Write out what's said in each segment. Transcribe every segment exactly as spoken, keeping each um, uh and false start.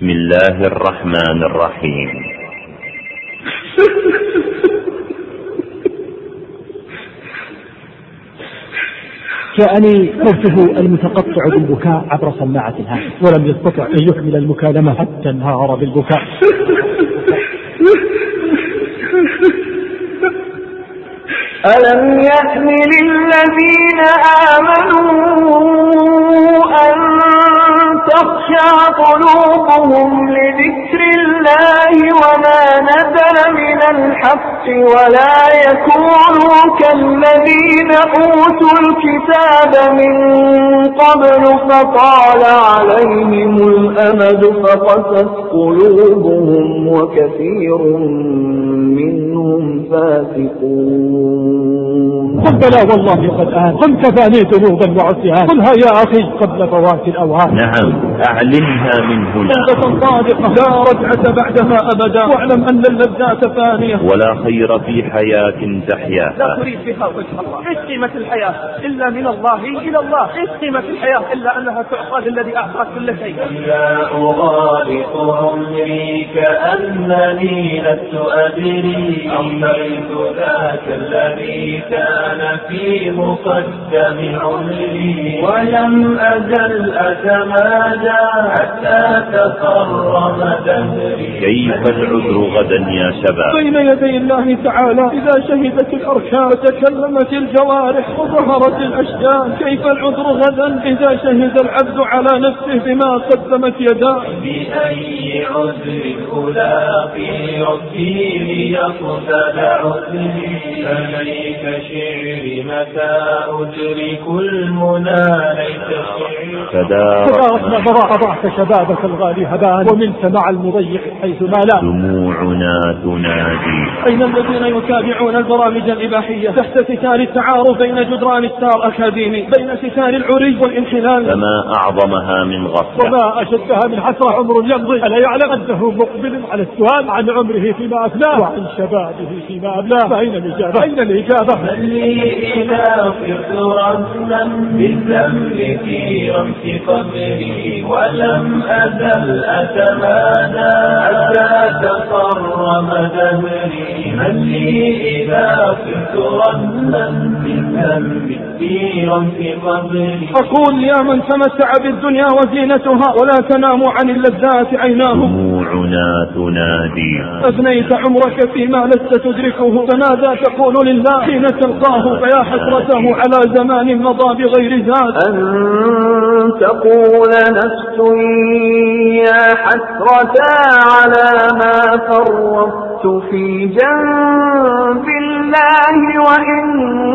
بسم الله الرحمن الرحيم. جاءني صوته المتقطع بالبكاء عبر سماعة الهاتف، ولم يستطع أن يكمل المكالمة حتى انهار بالبكاء. ألم يأن للذين آمنوا أن تخشع قلوبهم لذكر الله وما نزل من الحق ولا يكونوا كالذين أوتوا الكتاب من قبل فطال عليهم الأمد فقست قلوبهم وكثير منهم فاسقون. قل بلى والله قد آن، قل كفاني ذنوبا وعصيان، قلها يا أخي قبل فوات الأوهام. نعم أعلنها من هنا. توبة صادقة لا رجعة بعدها أبدا، واعلم أن اللذات فانية ولا خير في حياة تحياها لا تريد بها وجه الله. ايش قيمة الحياة إلا من الله إلى الله؟ ايش قيمة الحياة إلا أنها تعطى للذي أعطى كل شيء؟ لا أغالط عمري كأنني لست أدري أمرت ذاك الذي كان في مقدم عمري ولم أزل أتمادى حتى تقرب دهري. كيف العذر غدا يا شباب بين يدي الله تعالى إذا شهدت الأركان وتكلمت الجوارح وظهرت الأشجان؟ كيف العذر غدا إذا شهد العبد على نفسه بما قدمت يداه؟ بأي عذر ألاقي ربي ليقبل عذري؟ فليك شعري متى أدرك المنى ليت شعري. تدارك ما ضاعت شبابك الغالي هبان ومنت مع المضيع حيث ما لا. دموعنا تنادي. أين الذين يتابعون البرامج الإباحية تحت ستار التعارف بين جدران ستار أكاديمي، بين ستار العري والانحلال؟ فما أعظمها من غفلة وما أشدها من حسرة عمر يمضي ألا يعلم أنه مقبل على السؤال عن عمره فيما أفناه وعن شبابه فيما أبلاه. فأين الإجابة؟ أين الإجابة؟ من لي إذا صرت رسما بالذنب في رمس قبري ولم أزل أتمادى حتى تقرب دهري. من لي إذا صرت رسما بالذنب في رمس قبري. أقول يا من تمتع بالدنيا وزينتها ولا تنام عن اللذات عيناه. دموعنا تنادي. أفنيت عمرك فيما لست تدركه، فماذا تقول لله حين تلقاه؟ فيا حسرته على زمان مضى بغير ذات. أن تقول نفس يا حسرة على ما فرطت في جنب الله وإن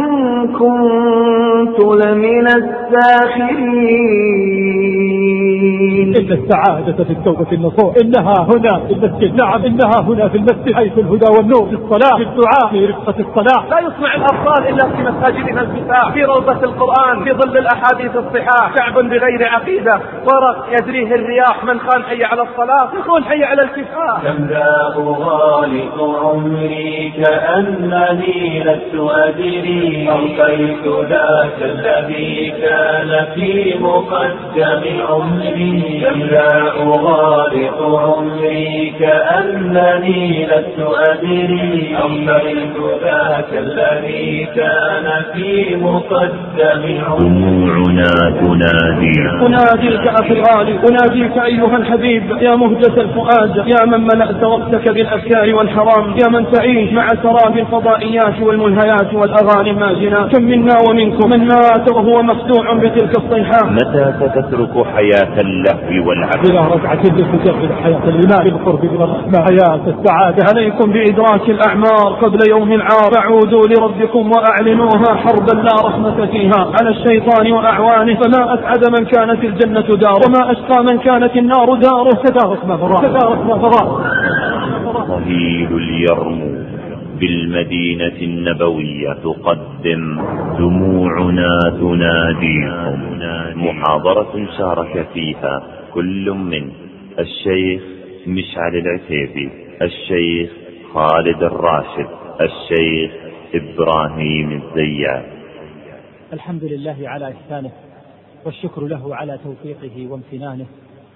كنت لمن الساخرين. إن السعادة في التوبة النصوح، إنها هنا في المسجد. نعم إنها هنا في المسجد، حيث الهدى والنور، في الصلاة، في الدعاء، في رفقة الصلاة. لا يصنع الأبطال إلا في مساجدنا الفتاح، في روضة القرآن، في ظل الأحاديث الصحاح. شعب بغير عقيدة ورق يجريه الرياح، من قال حي على الصلاة يقول حي على الكفاح. كم لا أغالط عمري كأنني لست أدري ألقيت ذاك الذي كان في مقدم عمري. كم لا أغالط عمري كأنني لست أدري ألقيت ذاك الذي كان في مقدم عمري. دموعنا تنادي. أناديك أخي الغالي، أناديك أيها الحبيب، يا مهجة الفؤاد، يا من ملأت وقتك بالأفكار والحرام، يا من تعيش مع سراب الفضائيات والملهيات والأغاني الماجنة. كم منا ومنكم من مات وهو مخدوع بتلك الصيحات. متى ستترك حياة اللهو والعبث؟ بلا رجعة لتجرد حياة الإيمان بالقرب من الرحمة، حياة السعادة. عليكم بإدراك الأعمار قبل يوم العار، فعودوا لربكم وأعلنوها حربا لا رحمة فيها على الشيطان وأعوانه. فما أسعد من كانت الجنة داره وما أشقى من كانت النار داره. تدارك ما فراغ، تدارك ما فراغ. صهيل اليرموك بالمدينة النبوية تقدم دموعنا تناديكم، محاضرة شارك فيها كل من الشيخ مشعل العتيبي، الشيخ خالد الراشد، الشيخ إبراهيم الزيات. الحمد لله على إحسانه والشكر له على توفيقه وامتنانه،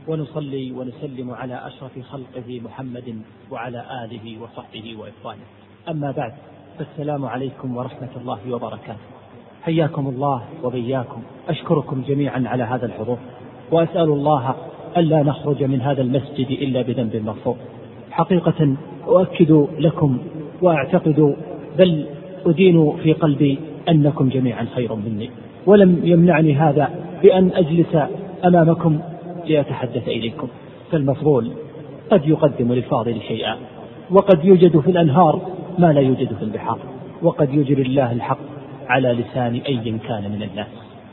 ونصلي ونسلم على أشرف خلقه محمد وعلى آله وصحبه وإخوانه. أما بعد، فالسلام عليكم ورحمة الله وبركاته. حياكم الله وبياكم. أشكركم جميعا على هذا الحضور، وأسأل الله ألا نخرج من هذا المسجد إلا بذنب مغفور. حقيقة أؤكد لكم وأعتقد بل أدين في قلبي أنكم جميعا خير مني، ولم يمنعني هذا بأن أجلس أمامكم لأتحدث إليكم. فالمفضول قد يقدم للفاضل شيئا، وقد يوجد في الأنهار ما لا يوجد في البحار، وقد يجري الله الحق على لسان أي كان من الناس.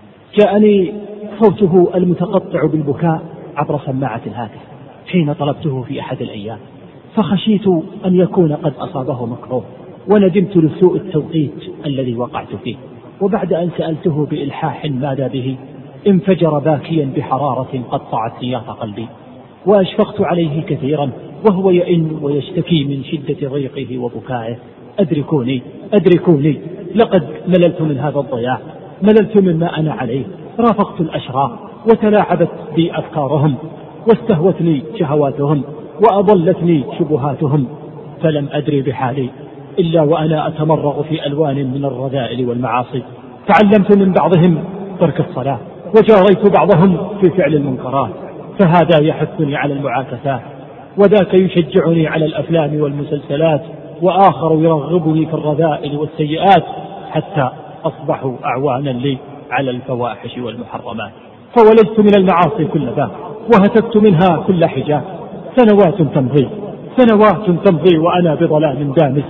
جاءني صوته المتقطع بالبكاء عبر سماعة الهاتف حين طلبته في أحد الأيام، فخشيت أن يكون قد أصابه مكروه، وندمت لسوء التوقيت الذي وقعت فيه. وبعد أن سألته بإلحاح ماذا به، انفجر باكيا بحرارة قطعت سياط قلبي، وأشفقت عليه كثيرا وهو يئن ويشتكي من شدة ضيقه وبكائه. أدركوني أدركوني، لقد مللت من هذا الضياع، مللت مما أنا عليه. رافقت الأشرار وتلاعبت بي أفكارهم، واستهوتني شهواتهم، وأضلتني شبهاتهم، فلم أدري بحالي إلا وأنا أتمرغ في ألوان من الرذائل والمعاصي. تعلمت من بعضهم ترك الصلاة، وجاريت بعضهم في فعل المنكرات، فهذا يحثني على المعاكسات، وذاك يشجعني على الأفلام والمسلسلات، وآخر يرغبني في الرذائل والسيئات، حتى أصبحوا أعوانا لي على الفواحش والمحرمات. فولجت من المعاصي كل باب، وهتكت منها كل حجاب. سنوات تمضي سنوات تمضي وأنا بظلام دامس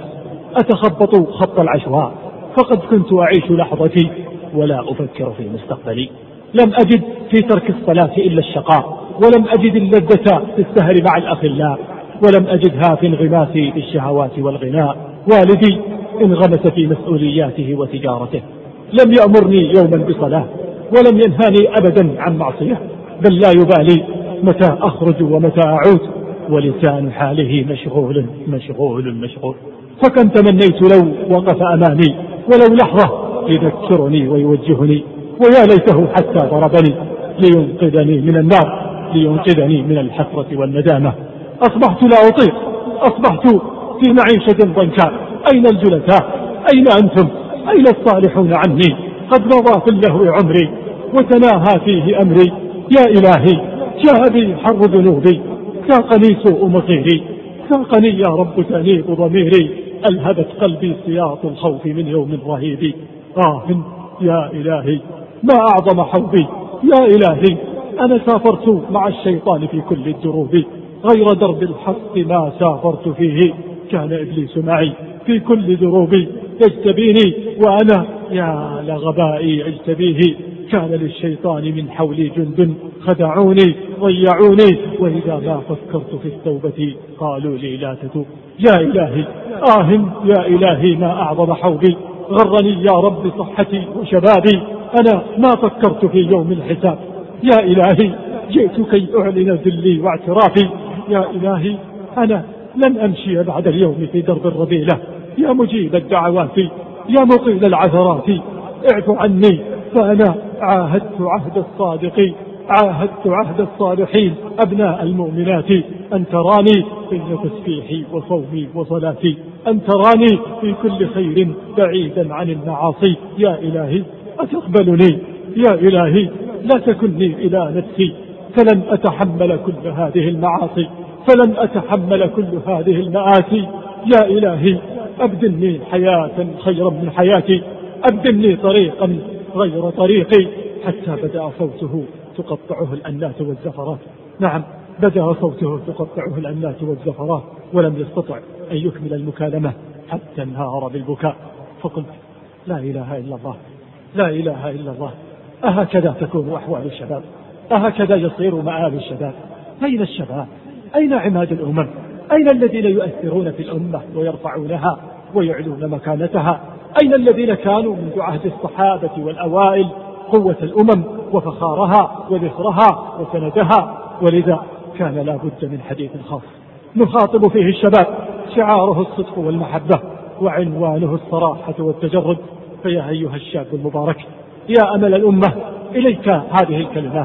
أتخبط خط العشواء، فقد كنت أعيش لحظتي ولا أفكر في مستقبلي. لم أجد في ترك الصلاة إلا الشقاء، ولم أجد اللذة في السهر مع الأخلاء، ولم أجدها في انغماسي بالشهوات والغناء. والدي انغمس في مسؤولياته وتجارته، لم يأمرني يوما بصلاة، ولم ينهاني أبدا عن معصية، بل لا يبالي متى أخرج ومتى أعود، ولسان حاله مشغول مشغول مشغول. فكم تمنيت لو وقف أمامي ولو لحظة يذكرني ويوجهني، ويا ليته حتى ضربني لينقذني من النار، لينقذني من الحسرة والندامة. أصبحت لا أطيق، أصبحت في معيشة ضنكاء. أين الجلساء؟ أين أنتم؟ أين الصالحون عني؟ قد مضى في اللهو عمري وتناهى فيه أمري. يا إلهي، جاء بي حر ذنوبي، ساقني سوء مصيري، ساقني يا رب تأنيب ضميري، ألهبت قلبي سياط الخوف من يوم رهيب. آه يا إلهي، ما أعظم حوبي. يا إلهي، أنا سافرت مع الشيطان في كل الدروب، غير درب الحق ما سافرت فيه، كان إبليس معي في كل دروبي يجتبيني، وأنا يا لغبائي أجتبيه. كان للشيطان من حولي جند خدعوني ضيعوني، وإذا ما فكرت في التوبة قالوا لي لا تتوب. يا إلهي، آه يا إلهي، ما أعظم حوبي. غرني يا رب صحتي وشبابي، أنا ما فكرت في يوم الحساب. يا إلهي، جئت كي أعلن ذلي واعترافي. يا إلهي، أنا لن أمشي بعد اليوم في درب الرذيلة. يا مجيب الدعوات، يا مقيل العثرات، اعف عني، فأنا عاهدت عهد الصادقين، عاهدت عهد الصالحين أبناء المؤمنات، أن تراني بين تسبيحي وصومي وصلاتي، أن تراني في كل خير بعيدا عن المعاصي. يا إلهي، أتقبلني؟ يا إلهي، لا تكلني إلى نفسي، فلن أتحمل كل هذه المعاصي، فلن أتحمل كل هذه المآسي. يا إلهي، أبدلني حياة خيرا من حياتي، أبدلني طريقا غير طريقي. حتى بدأ صوته تقطعه الأنات والزفرات. نعم، بدأ صوته تقطعه الأنات والزفرات، ولم يستطع أن يكمل المكالمة حتى انهار بالبكاء. فقلت لا إله إلا الله، لا إله إلا الله. أهكذا تكون أحوال الشباب؟ أهكذا يصير مآل الشباب؟ أين الشباب؟ أين عماد الأمم؟ أين الذين يؤثرون في الأمة ويرفعونها ويعلون مكانتها؟ أين الذين كانوا منذ عهد الصحابة والأوائل قوة الأمم وفخارها وذخرها وسندها؟ ولذا كان لا بد من حديث خاص نخاطب فيه الشباب، شعاره الصدق والمحبة، وعنوانه الصراحة والتجرد. فيا أيها الشاب المبارك، يا أمل الأمة، إليك هذه الكلمات.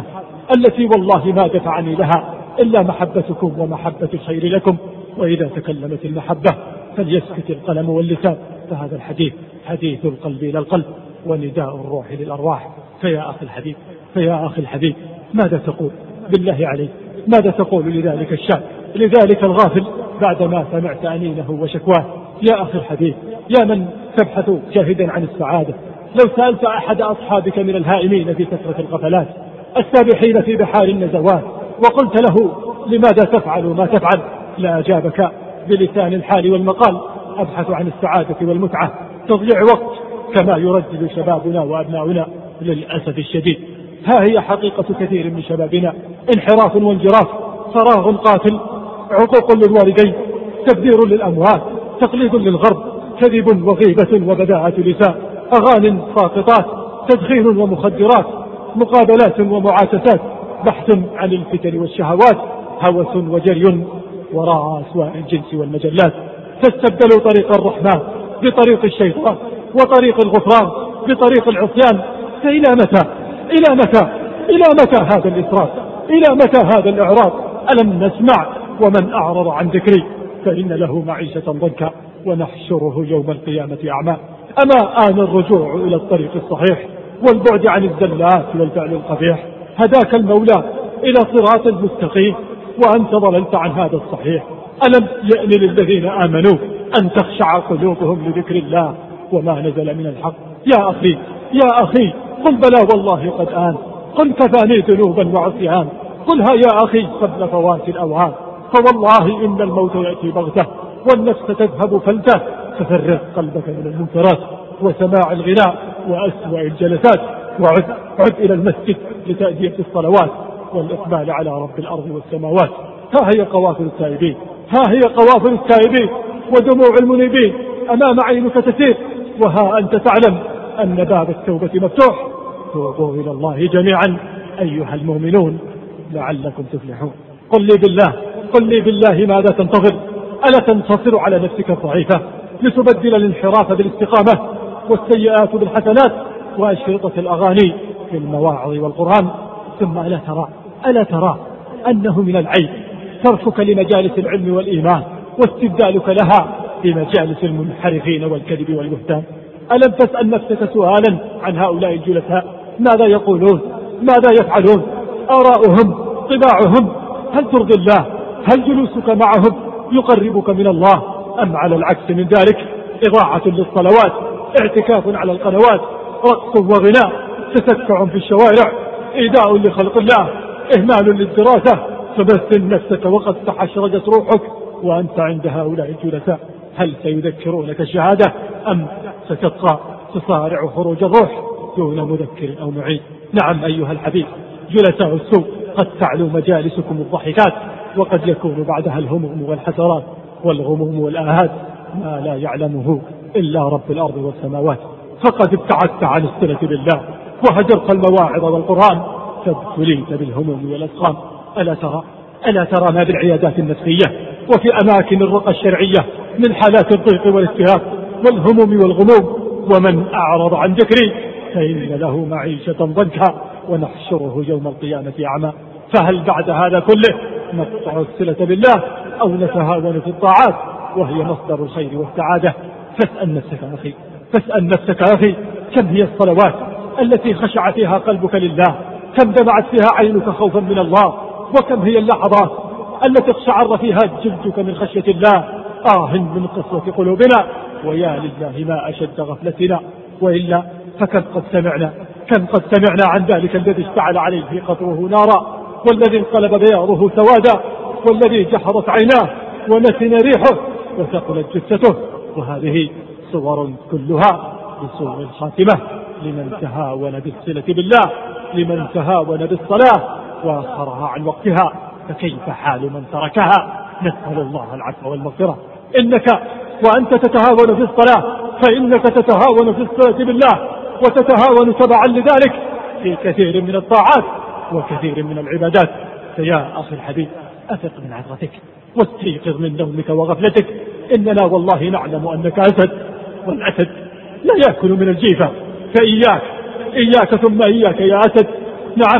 التي والله ما دفعني لها إلا محبتكم ومحبة الخير لكم. وإذا تكلمت المحبة فليسكت القلم واللسان، فهذا الحديث حديث القلب إلى القلب ونداء الروح للأرواح. فيا أخي الحبيب فيا أخي الحبيب ماذا تقول بالله عليك؟ ماذا تقول لذلك الشاب لذلك الغافل بعدما سمعت أنينه وشكواه؟ يا أخي الحبيب، يا من تبحث جاهدا عن السعادة، لو سألت أحد أصحابك من الهائمين في كثرة الغفلات السابحين في بحار النزوات وقلت له لماذا تفعل ما تفعل، لأجابك بلسان الحال والمقال: أبحث عن السعادة والمتعة، تضيع وقت كما يردد شبابنا وأبناؤنا للأسف الشديد. ها هي حقيقة كثير من شبابنا: انحراف وانجراف، فراغ قاتل، عقوق للوالدين، تبذير للأموال، تقليد للغرب، كذب وغيبة وبداعة لسان، أغاني ساقطات، تدخين ومخدرات، مقابلات ومعاكسات، بحث عن الفتن والشهوات، هوس وجري وراء أسواء الجنس والمجلات. فاستبدلوا طريق الرحمن بطريق الشيطان، وطريق الغفران بطريق العصيان. فإلى متى إلى متى إلى متى هذا الإسراف؟ إلى متى هذا الإعراض؟ ألم نسمع: ومن أعرض عن ذكري فإن له معيشة ضنكا ونحشره يوم القيامة أعمى؟ أما آن الرجوع إلى الطريق الصحيح والبعد عن الزلات والفعل القبيح؟ هداك المولى إلى صراط مستقيم وأنت ضللت عن هذا الصحيح. ألم يأن للذين آمنوا أن تخشع قلوبهم لذكر الله وما نزل من الحق؟ يا أخي يا أخي قل بلى والله قد آن، قل كفاني ذنوبا وعصيان، قلها يا أخي قبل فوات الأوهام، فوالله إن الموت يأتي بغته والنفس تذهب فلته. ففرغ قلبك من المنكرات وسماع الغناء وأسوأ الجلسات، وعد عد إلى المسجد لتأدية الصلوات والإقبال على رب الأرض والسماوات. ها هي قوافل التائبين، ها هي قوافل التائبين ودموع المنيبين أمام عينك تسير، وها أنت تعلم أن باب التوبة مفتوح. توبوا إلى الله جميعا أيها المؤمنون لعلكم تفلحون. قل لي بالله قل لي بالله ماذا تنتظر؟ ألا تنتصر على نفسك الضعيفة لتبدل الانحراف بالاستقامة والسيئات بالحسنات وأشرطة الأغاني في المواعظ والقرآن؟ ثم ألا ترى ألا ترى أنه من العيب تركك لمجالس العلم والإيمان واستبدالك لها بمجالس المنحرفين والكذب والبهتان؟ ألم تسأل نفسك سؤالا عن هؤلاء الجلساء؟ ماذا يقولون؟ ماذا يفعلون؟ آراؤهم؟ طباعهم؟ هل ترضي الله؟ هل جلوسك معهم يقربك من الله؟ أم على العكس من ذلك إضاعة للصلوات، اعتكاف على القنوات، رقص وغناء، تسكع في الشوارع، إيذاء لخلق الله، إهمال للدراسة، فبث نفسك وقد تحشرجت روحك وأنت عند هؤلاء الجلساء. هل سيذكرونك الشهادة أم ستبقى تصارع خروج الروح دون مذكر أو معين؟ نعم أيها الحبيب، جلساء السوء قد تعلو مجالسكم الضحكات، وقد يكون بعدها الهموم والحسرات والغموم والآهات ما لا يعلمه إلا رب الأرض والسماوات. فقد ابتعدت عن الصلة بالله وهجرت المواعظ والقرآن فابتليت بالهموم والأسقام. ألا ترى ألا ترى ما بالعيادات النفسية وفي أماكن الرقى الشرعية من حالات الضيق والاستهاف والهموم والغموم؟ ومن أعرض عن ذكري فإن له معيشة ضنكا ونحشره يوم القيامة أعمى. فهل بعد هذا كله نقطع الصلة بالله أو نتهاون في الطاعات وهي مصدر الخير والسعادة؟ فاسأل نفسك أخي فاسأل نفسك أخي كم هي الصلوات التي خشع فيها قلبك لله؟ كم دمعت فيها عينك خوفا من الله؟ وكم هي اللحظات التي اقشعر فيها جلدك من خشية الله؟ آه من قسوة قلوبنا، ويا لله ما أشد غفلتنا. وإلا فكم قد سمعنا كم قد سمعنا عن ذلك الذي اشتعل عليه قطره نارا، والذي انقلب بياضه سوادا، والذي جحظت عيناه ونتن ريحه وثقلت جثته. وهذه صور كلها بسوء الخاتمة لمن تهاون بالصلة بالله، لمن تهاون بالصلاة وآخرها عن وقتها. فكيف حال من تركها؟ نسأل الله العفو والمغفرة. إنك وأنت تتهاون في الصلاة فإنك تتهاون في الصلة بالله، وتتهاون تبعا لذلك في كثير من الطاعات وكثير من العبادات. فيا أخي الحبيب أثق من عثرتك واستيقظ من نومك وغفلتك. إننا والله نعلم أنك أسد، والأسد لا يأكل من الجيفة، فإياك إياك ثم إياك يا أسد. نعم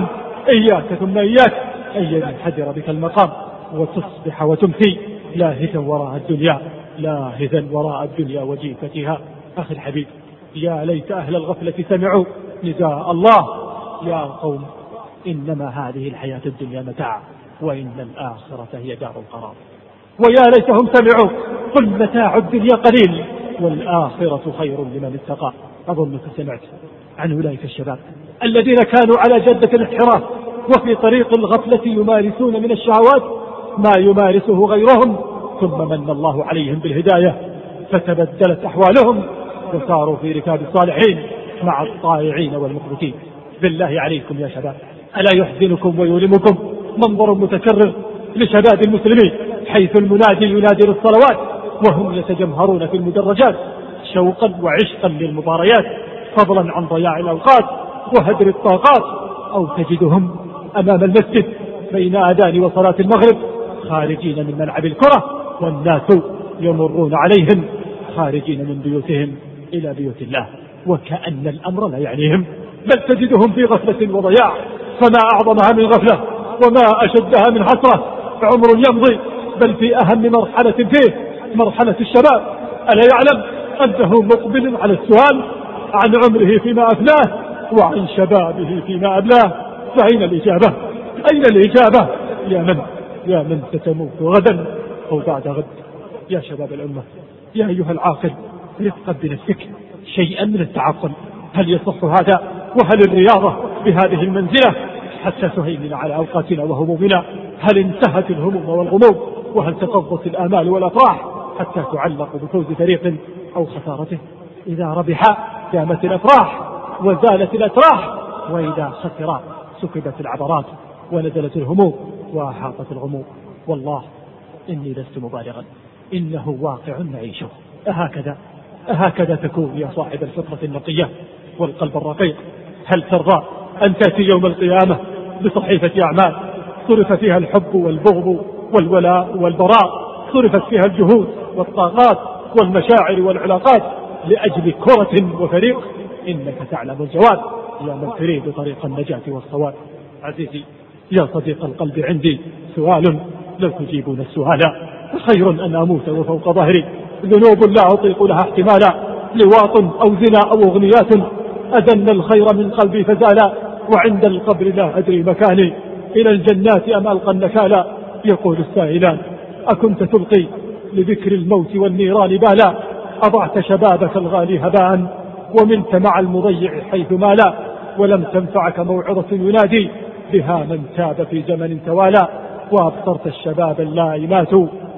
إياك ثم إياك أن ينحدر بك المقام وتصبح وتمسي لاهثا وراء الدنيا، لاهثا وراء الدنيا وجيفتها. أخي الحبيب، يا ليت أهل الغفلة سمعوا نداء الله: يا قوم إنما هذه الحياة الدنيا متاع وإن الآخرة هي دار القرار. ويا ليتهم سمعوا: قل متاع الدنيا قليل والآخرة خير لمن اتقى. أظنك سمعت عن أولئك الشباب الذين كانوا على جدة الانحراف وفي طريق الغفلة يمارسون من الشهوات ما يمارسه غيرهم، ثم من الله عليهم بالهداية فتبدلت أحوالهم وصاروا في ركاب الصالحين مع الطائعين والمخبتين. بالله عليكم يا شباب، ألا يحزنكم ويؤلمكم منظر متكرر لشباب المسلمين حيث المنادي ينادي للصلوات وهم يتجمهرون في المدرجات شوقا وعشقا للمباريات، فضلا عن ضياع الأوقات وهدر الطاقات، أو تجدهم أمام المسجد بين آذان وصلاة المغرب خارجين من ملعب الكرة والناس يمرون عليهم خارجين من بيوتهم إلى بيوت الله وكأن الأمر لا يعنيهم، بل تجدهم في غفلة وضياع. فما أعظمها من غفلة وما أشدها من حسرة، عمر يمضي بل في أهم مرحلة فيه مرحلة الشباب، ألا يعلم أنه مقبل على السؤال عن عمره فيما أفناه وعن شبابه فيما أبلاه. فأين الإجابة؟ أين الإجابة؟ يا من يا من ستموت غدا أو بعد غد. يا شباب الأمة، يا أيها العاقل، رفقا بنفسك شيئا من التعقل. هل يصح هذا؟ وهل الرياضة بهذه المنزلة حتى تهيمن على أوقاتنا وهمومنا؟ هل انتهت الهموم والغموم؟ وهل تقضت الآمال والأفراح حتى تعلق بفوز فريق أو خسارته؟ إذا ربح دامت الأفراح وزالت الأتراح، وإذا خسر سكبت العبرات ونزلت الهموم وأحاطت الغموم. والله إني لست مبالغا، إنه واقع نعيشه. أهكذا أهكذا تكون يا صاحب الفطرة النقية والقلب الرقيق؟ هل ترضى أن تأتي يوم القيامة بصحيفة أعمال صرف فيها الحب والبغض والولاء والبراء، صرفت فيها الجهود والطاقات والمشاعر والعلاقات لأجل كرة وفريق؟ إنك تعلم الجواب يا من تريد طريق النجاة والصواب. عزيزي يا صديق القلب، عندي سؤال لو تجيبون السؤال: خير أن أموت وفوق ظهري ذنوب لا أطيق لها احتمالا، لواط أو زنا أو أغنيات أذن الخير من قلبي فزالا، وعند القبر لا أدري مكاني إلى الجنات أم ألقى النكالا. يقول السائلان: أكنت تلقي لذكر الموت والنيران بالا، أضعت شبابك الغالي هباء ومنت مع المضيع حيث مالا، ولم تنفعك موعظة ينادي بها من تاب في زمن توالى، وأبصرت الشباب اللائمات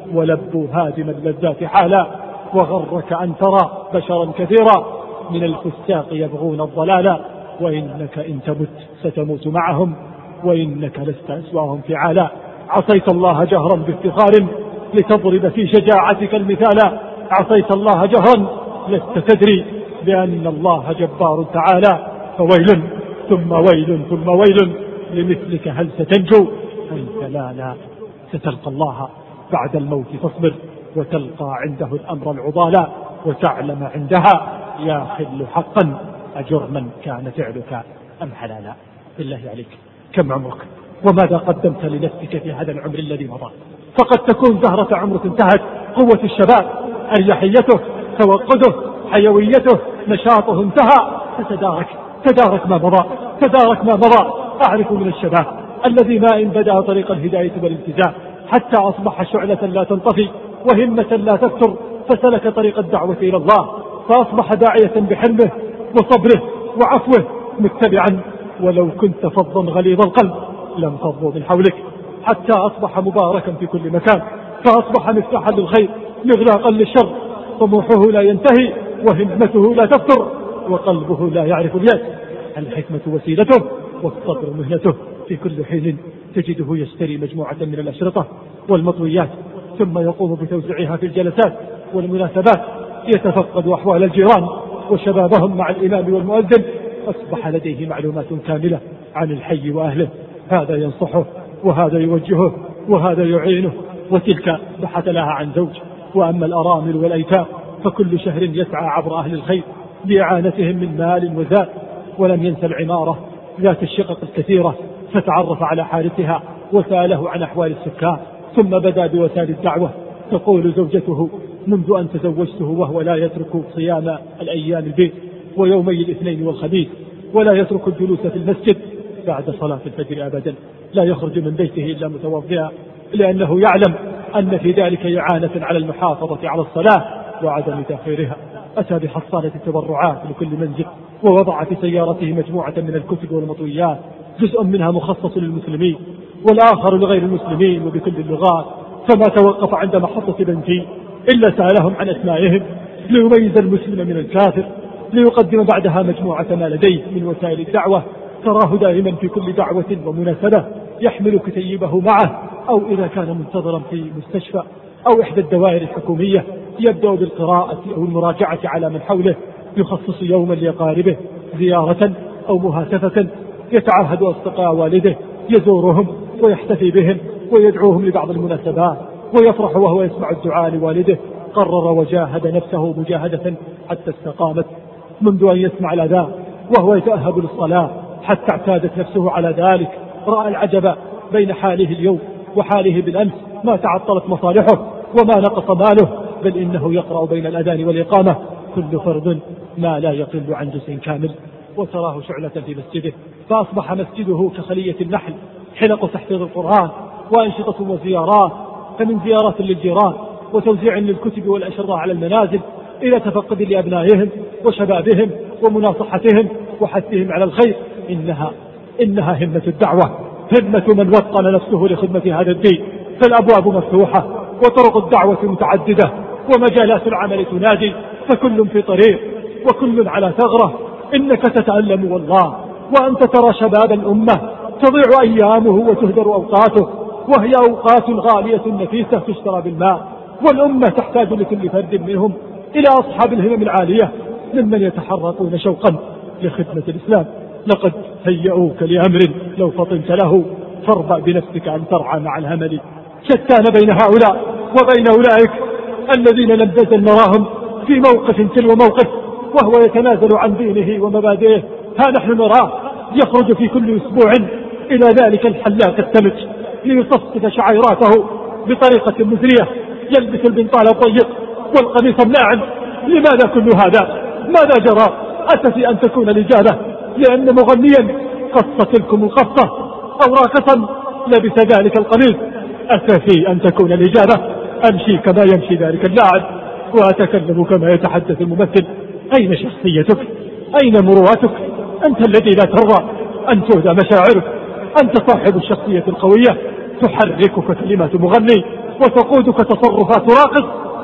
ولبوا هادم اللذات حالا، وغرك أن ترى بشرا كثيرا من الفساق يبغون الضلالا، وإنك إن تمت ستموت معهم وإنك لست أسواهم فعالا. عصيت الله جهرا بافتخار لتضرب في شجاعتك المثالا، عصيت الله جهرا لست تدري بأن الله جبار تعالى، فويل ثم ويل ثم ويل لمثلك هل ستنجو؟ أنت لا لا ستلقى الله بعد الموت فاصبر، وتلقى عنده الأمر العضالا، وتعلم عندها يا خل حقا أجرما كان فعلك أم حلالا. بالله عليك، كم عمرك وماذا قدمت لنفسك في هذا العمر الذي مضى؟ فقد تكون زهرة عمرك انتهت، قوة الشباب أريحيته توقده حيويته نشاطه انتهى، فتدارك تدارك ما مضى تدارك ما مضى. أعرف من الشباب الذي ما إن بدأ طريق الهداية والالتزام حتى أصبح شعلة لا تنطفي وهمة لا تفتر، فسلك طريق الدعوة إلى الله فأصبح داعية بحلمه وصبره وعفوه متبعا، ولو كنت فظا غليظ القلب لم فضوا من حولك، حتى أصبح مباركا في كل مكان، فأصبح مفتاحا للخير مغلاقا للشر، طموحه لا ينتهي وهمته لا تفتر وقلبه لا يعرف اليأس. الحكمة وسيلته والصبر مهنته، في كل حين تجده يشتري مجموعة من الأشرطة والمطويات ثم يقوم بتوزيعها في الجلسات والمناسبات، يتفقد أحوال الجيران وشبابهم مع الإمام والمؤذن، أصبح لديه معلومات كاملة عن الحي وأهله، هذا ينصحه وهذا يوجهه وهذا يعينه، وتلك بحث لها عن زوج. وأما الأرامل والأيتام فكل شهر يسعى عبر أهل الخير لإعانتهم من مال وزاد، ولم ينسى العمارة ذات الشقق الكثيرة فتعرف على حارسها وسأله عن أحوال السكان، ثم بدأ بوسائل الدعوة. تقول زوجته: منذ أن تزوجته وهو لا يترك صيام الأيام البيت ويومي الاثنين والخميس، ولا يترك الجلوس في المسجد بعد صلاة الفجر أبدا، لا يخرج من بيته إلا متوضئا، لأنه يعلم أن في ذلك إعانة على المحافظة على الصلاة وعدم تأخيرها. أتى بحصالة التبرعات لكل منزل، ووضع في سيارته مجموعة من الكتب والمطويات، جزء منها مخصص للمسلمين والآخر لغير المسلمين وبكل اللغات، فما توقف عند محطة بنزين إلا سألهم عن أسمائهم ليميز المسلم من الكافر، ليقدم بعدها مجموعة ما لديه من وسائل الدعوة. تراه دائما في كل دعوة ومناسبة يحمل كتيبه معه، أو إذا كان منتظرا في مستشفى أو إحدى الدوائر الحكومية يبدأ بالقراءة أو المراجعة على من حوله، يخصص يوما لأقاربه زيارة أو مهاتفة، يتعهد أصدقاء والده يزورهم ويحتفي بهم ويدعوهم لبعض المناسبات، ويفرح وهو يسمع الدعاء لوالده. قرر وجاهد نفسه مجاهدة حتى استقامت، منذ أن يسمع الأذان وهو يتأهب للصلاة حتى اعتادت نفسه على ذلك. رأى العجب بين حاله اليوم وحاله بالأمس، ما تعطلت مصالحه وما نقص ماله، بل إنه يقرأ بين الأذان والإقامة كل فرض ما لا يقل عن جزء كامل. وتراه شعلة في مسجده، فأصبح مسجده كخلية النحل، حلق تحفيظ القرآن وأنشطة وزيارات، فمن زيارات للجيران وتوزيع للكتب والأشرطة على المنازل، إلى تفقد لأبنائهم وشبابهم ومناصحتهم وحثهم على الخير. إنها إنها همة الدعوة، همة من وطن نفسه لخدمة هذا الدين. فالأبواب مفتوحة وطرق الدعوة متعددة ومجالات العمل تنادي، فكل في طريق وكل على ثغرة. إنك تتألم والله وأنت ترى شباب الأمة تضيع أيامه وتهدر أوقاته، وهي أوقات غالية نفيسة تشترى بالماء، والأمة تحتاج لكل فرد منهم إلى أصحاب الهمم العالية ممن يتحركون شوقا لخدمة الإسلام. لقد هيئوك لأمر لو فطنت له، فاربأ بنفسك أن ترعى مع الهمل. شتان بين هؤلاء وبين أولئك الذين لم تزل نراهم في موقف تلو موقف وهو يتنازل عن دينه ومبادئه. ها نحن نراه يخرج في كل أسبوع إلى ذلك الحلاق التمج ليصفصف شعيراته بطريقة مزرية، يلبس البنطال الضيق والقميص الناعم. لماذا كل هذا؟ ماذا جرى؟ أتفي أن تكون الإجابة لأن مغنيا قص تلكم القصة أو راقصا لبس ذلك القميص. أتفي أن تكون الإجابة أمشي كما يمشي ذلك اللاعب وأتكلم كما يتحدث الممثل. أين شخصيتك؟ أين مروءتك؟ أنت الذي لا ترضى أن تهدى مشاعرك، أنت صاحب الشخصية القوية، تحركك كلمات مغني وتقودك تصرفات راقص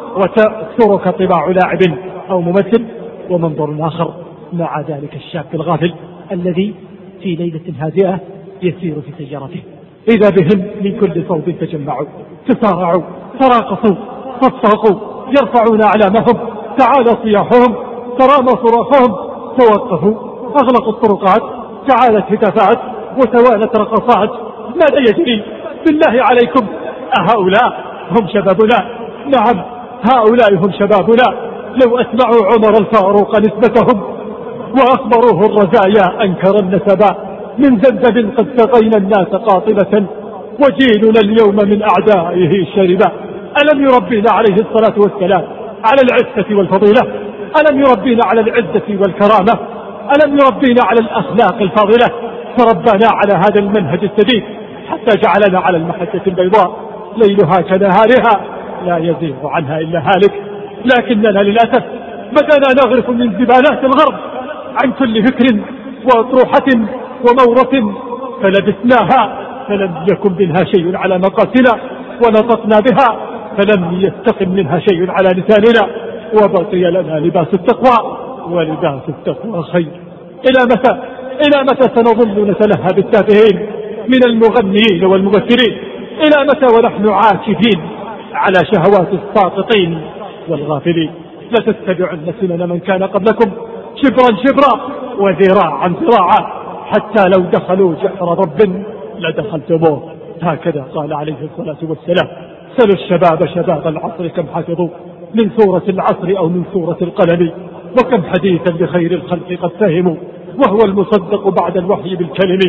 وتأثرك طباع لاعب أو ممثل. ومنظر آخر مع ذلك الشاب الغافل الذي في ليلة هادئة يسير في سيارته، إذا بهم من كل صوب تجمعوا، تسارعوا، تراقصوا، صفقوا، يرفعون أعلامهم، تعالى صياحهم، ترامى صراخهم، توقفوا، أغلقوا الطرقات، تعالت هتافات وتوالت رقصات. ماذا يجري؟ بالله عليكم، أهؤلاء هم شبابنا؟ نعم، هؤلاء هم شبابنا. لو أسمعوا عمر الفاروق نسبتهم وأخبروه الرزايا أنكر النسبا. من زنزب قد سقينا الناس قاطبة وجيلنا اليوم من أعدائه شربا. ألم يربينا عليه الصلاة والسلام على العزة والفضيلة؟ ألم يربينا على العزة والكرامة؟ ألم يربينا على الأخلاق الفاضلة؟ فربنا على هذا المنهج السديد حتى جعلنا على المحجة البيضاء ليلها كنهارها لا يزيغ عنها إلا هالك. لكننا للأسف بدأنا نغرف من زبالات الغرب عن كل فكر وأطروحة ومورة فلبسناها فلم يكن منها شيء على مقاسنا، ونطقنا بها فلم يستقم منها شيء على لساننا، وبقي لنا لباس التقوى ولباس التقوى خير. إلى متى إلى متى سنظل نتلهى بالتافهين من المغنيين والممثلين؟ إلى متى ونحن عاكفين على شهوات الساقطين والغافلين؟ لتتبعن سنن من كان قبلكم شبرا شبرا وذراعا ذراعا حتى لو دخلوا جحر رب لدخلتموه. هكذا قال عليه الصلاة والسلام. سلوا الشباب شباب العصر كم حفظوا من سورة العصر أو من سورة القلم، وكم حديثا لخير الخلق قد فهموا وهو المصدق بعد الوحي بالكلم.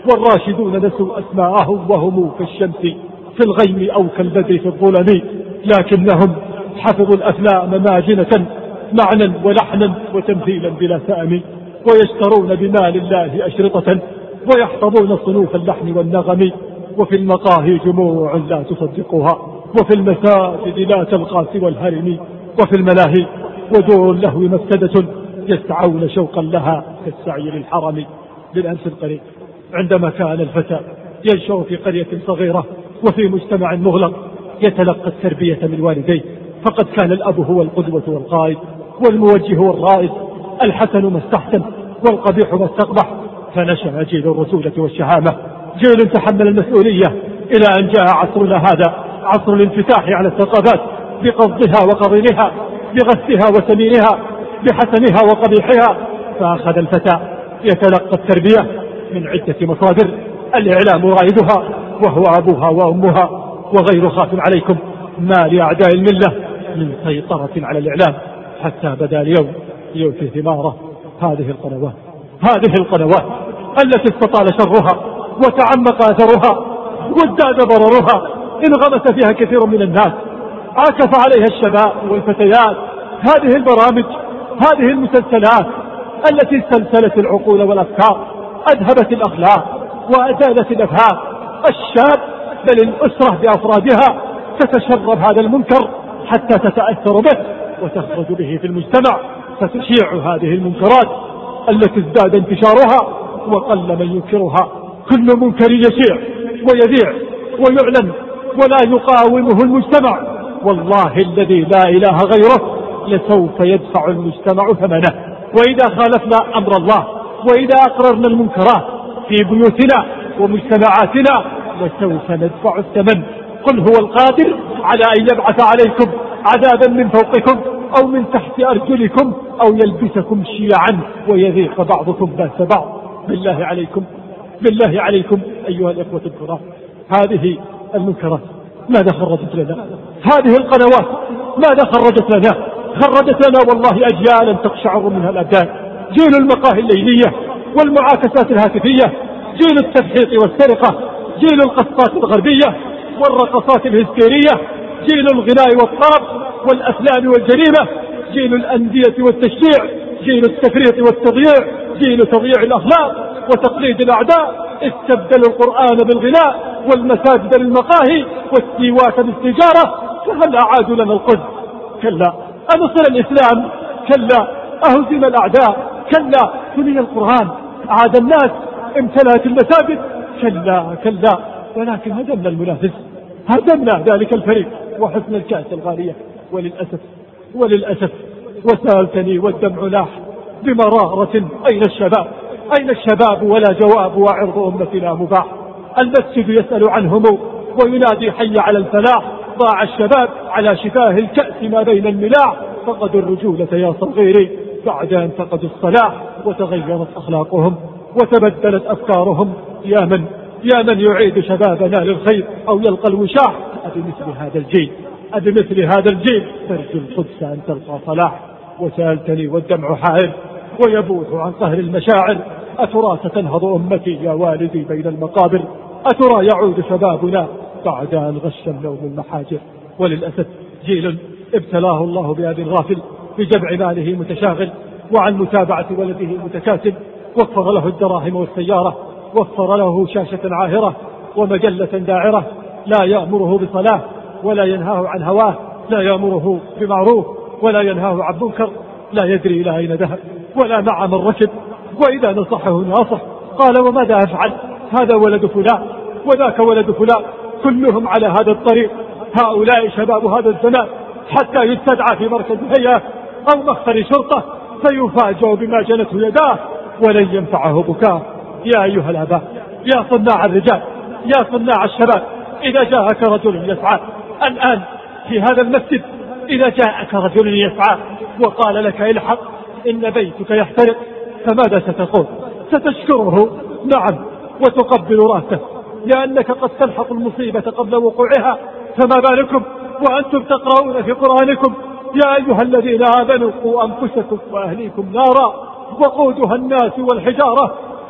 والراشدون نسوا أسماءهم وهم كالشمس في الغيم أو كالبدر في الظلم، لكنهم حفظوا الأفلام ماجنة معنى ولحنا وتمثيلا بلا سأم، ويشترون بمال الله أشرطة ويحفظون صنوف اللحن والنغم. وفي المقاهي جموع لا تصدقها، وفي المساجد لا تلقى سوى الهرم، وفي الملاهي ودور اللهو مفسدة يسعون شوقا لها كالسعي للحرم. بالأمس القريب عندما كان الفتى ينشأ في قرية صغيرة وفي مجتمع مغلق يتلقى التربية من والديه، فقد كان الأب هو القدوة والقائد والموجه والرائد، الحسن ما استحسن والقبيح ما استقبح، فنشأ جيل الرسولة والشهامة، جيل تحمل المسؤولية، إلى أن جاء عصرنا هذا، عصر الانفتاح على الثقافات بقصدها وقضينها، بغثها وسمينها، بحسنها وقبيحها. فأخذ الفتى يتلقى التربية من عدة مصادر، الإعلام رائدها وهو أبوها وأمها، وغير خاف عليكم ما لأعداء الملة من سيطرة على الإعلام، حتى بدا اليوم يؤتي ثماره. هذه القنوات هذه القنوات التي استطال شرها وتعمق أثرها وازداد ضررها، انغمس فيها كثير من الناس، عكف عليها الشباب والفتيات. هذه البرامج، هذه المسلسلات التي سلسلت العقول والأفكار، أذهبت الأخلاق وأزالت الأفهام. الشاب بل الأسرة بأفرادها تتشرب هذا المنكر حتى تتأثر به وتخرج به في المجتمع، فتشيع هذه المنكرات التي ازداد انتشارها وقل من ينكرها. كل منكر يشيع ويذيع ويعلن ولا يقاومه المجتمع، والله الذي لا إله غيره لسوف يدفع المجتمع ثمنه. وإذا خالفنا أمر الله وإذا أقررنا المنكرات في بيوتنا ومجتمعاتنا لسوف ندفع الثمن. قل هو القادر على أن يبعث عليكم عذابا من فوقكم أو من تحت أرجلكم أو يلبسكم شيعا ويذيق بعضكم بأس بعض. بالله عليكم بالله عليكم أيها الإخوة الكرام، هذه المنكرات ماذا خرجت لنا؟ هذه القنوات ماذا خرجت لنا؟ خرجت لنا والله أجيالا تقشعر منها الأبدان، جيل المقاهي الليلية والمعاكسات الهاتفية، جيل التبحيط والسرقة، جيل القصات الغربية والرقصات الهستيرية، جيل الغناء والطرب والأفلام والجريمة، جيل الأندية والتشجيع، جيل التفريط والتضييع، جيل تضييع الأخلاق وتقليد الأعداء. استبدلوا القرآن بالغناء والمساجد بالمقاهي والسيوات بالتجارة، فهل أعادوا لنا القدس؟ كلا. أنصر الإسلام؟ كلا. أهزم الأعداء؟ كلا. تلي القرآن؟ عاد الناس؟ امتلأت المساجد؟ كلا كلا. ولكن هدمنا المنافس، هدمنا ذلك الفريق وحسن الكأس الغالية. وللأسف وللأسف وسألتني والدمع لاح بمرارة، أين الشباب؟ أين الشباب ولا جواب وعرض أمتنا مباح. المسجد يسأل عنهم وينادي حي على الفلاح، ضاع الشباب على شفاه الكأس ما بين الملاح، فقدوا الرجولة يا صغيري بعد أن فقدوا الصلاح، وتغيرت أخلاقهم وتبدلت أفكارهم. يا من يا من يعيد شبابنا للخير أو يلقى الوشاح، أبمثل هذا الجيل أبمثل هذا الجيل ترجو القدس أن تلقى صلاح. وسألتني والدمع حائر ويبوح عن قهر المشاعر، أترى ستنهض أمتي يا والدي بين المقابر؟ أترى يعود شبابنا بعد أن غش النوم المحاجر؟ وللأسف جيل ابتلاه الله بأب غافل بجمع ماله متشاغل وعن متابعة ولده متكاسل، وفر له الدراهم والسيارة، وفر له شاشة عاهرة ومجلة داعرة، لا يأمره بصلاة ولا ينهاه عن هواه، لا يأمره بمعروف ولا ينهاه عن منكر، لا يدري إلى أين ذهب ولا مع من ركب، وإذا نصحه ناصح قال وماذا أفعل؟ هذا ولد فلان وذاك ولد فلان، كلهم على هذا الطريق. هؤلاء شباب هذا الزمان، حتى يستدعى في مركز هيئة أو مخفر شرطة فيفاجأ بما جنته يداه ولن ينفعه بكاء. يا أيها الآباء، يا صناع الرجال، يا صناع الشباب، إذا جاءك رجل يسعى الآن في هذا المسجد، إذا جاءك رجل يسعى وقال لك الحق إن بيتك يحترق، فماذا ستقول؟ ستشكره نعم وتقبل رأسه، لأنك قد تلحق المصيبة قبل وقوعها، فما بالكم وأنتم تقرؤون في قرآنكم يا أيها الذين آمنوا قوا أنفسكم وأهليكم نارا وقودها الناس والحجارة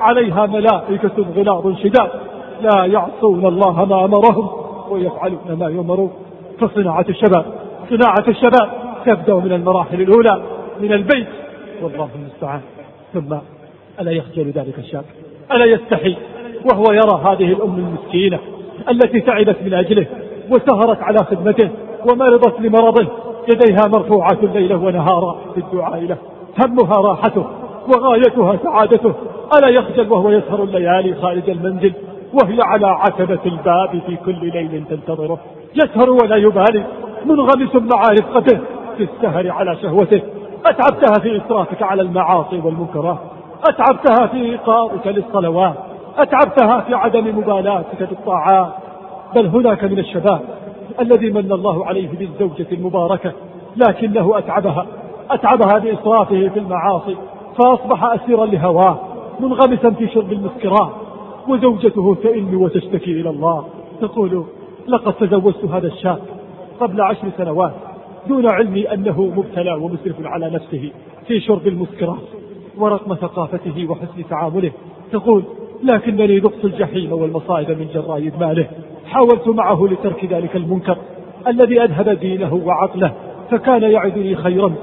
عليها ملائكة غلاظ شداد لا يعصون الله ما أمرهم ويفعلون ما يؤمرون. فصناعة الشباب صناعة الشباب تبدأ من المراحل الأولى من البيت، والله المستعان. ثم ألا يخجل ذلك الشاب؟ ألا يستحي وهو يرى هذه الأم المسكينة التي تعبت من أجله وسهرت على خدمته ومرضت لمرضه، يديها مرفوعة ليلا ونهارا بالدعاء له، همها راحته وغايتها سعادته. ألا يخجل وهو يسهر الليالي خارج المنزل وهي على عتبة الباب في كل ليل تنتظره؟ يسهر ولا يبالي، منغمس مع رفقته في السهر على شهوته. أتعبتها في إسرافك على المعاصي والمنكرات، أتعبتها في إيقاظك للصلوات، أتعبتها في عدم مبالاتك بالطاعات. بل هناك من الشباب الذي من الله عليه بالزوجة المباركة لكنه أتعبها أتعبها بإسرافه في المعاصي، فأصبح أسيرا لهواه منغمسا في شرب المسكرات. وزوجته تئن وتشتكي إلى الله تقول: لقد تزوجت هذا الشاب قبل عشر سنوات دون علمي أنه مبتلى ومسرف على نفسه في شرب المسكرات ورقم ثقافته وحسن تعامله. تقول: لكنني ذقت الجحيم والمصائب من جراء إدمانه. حاولت معه لترك ذلك المنكر الذي أذهب دينه وعقله، فكان يعدني خيرا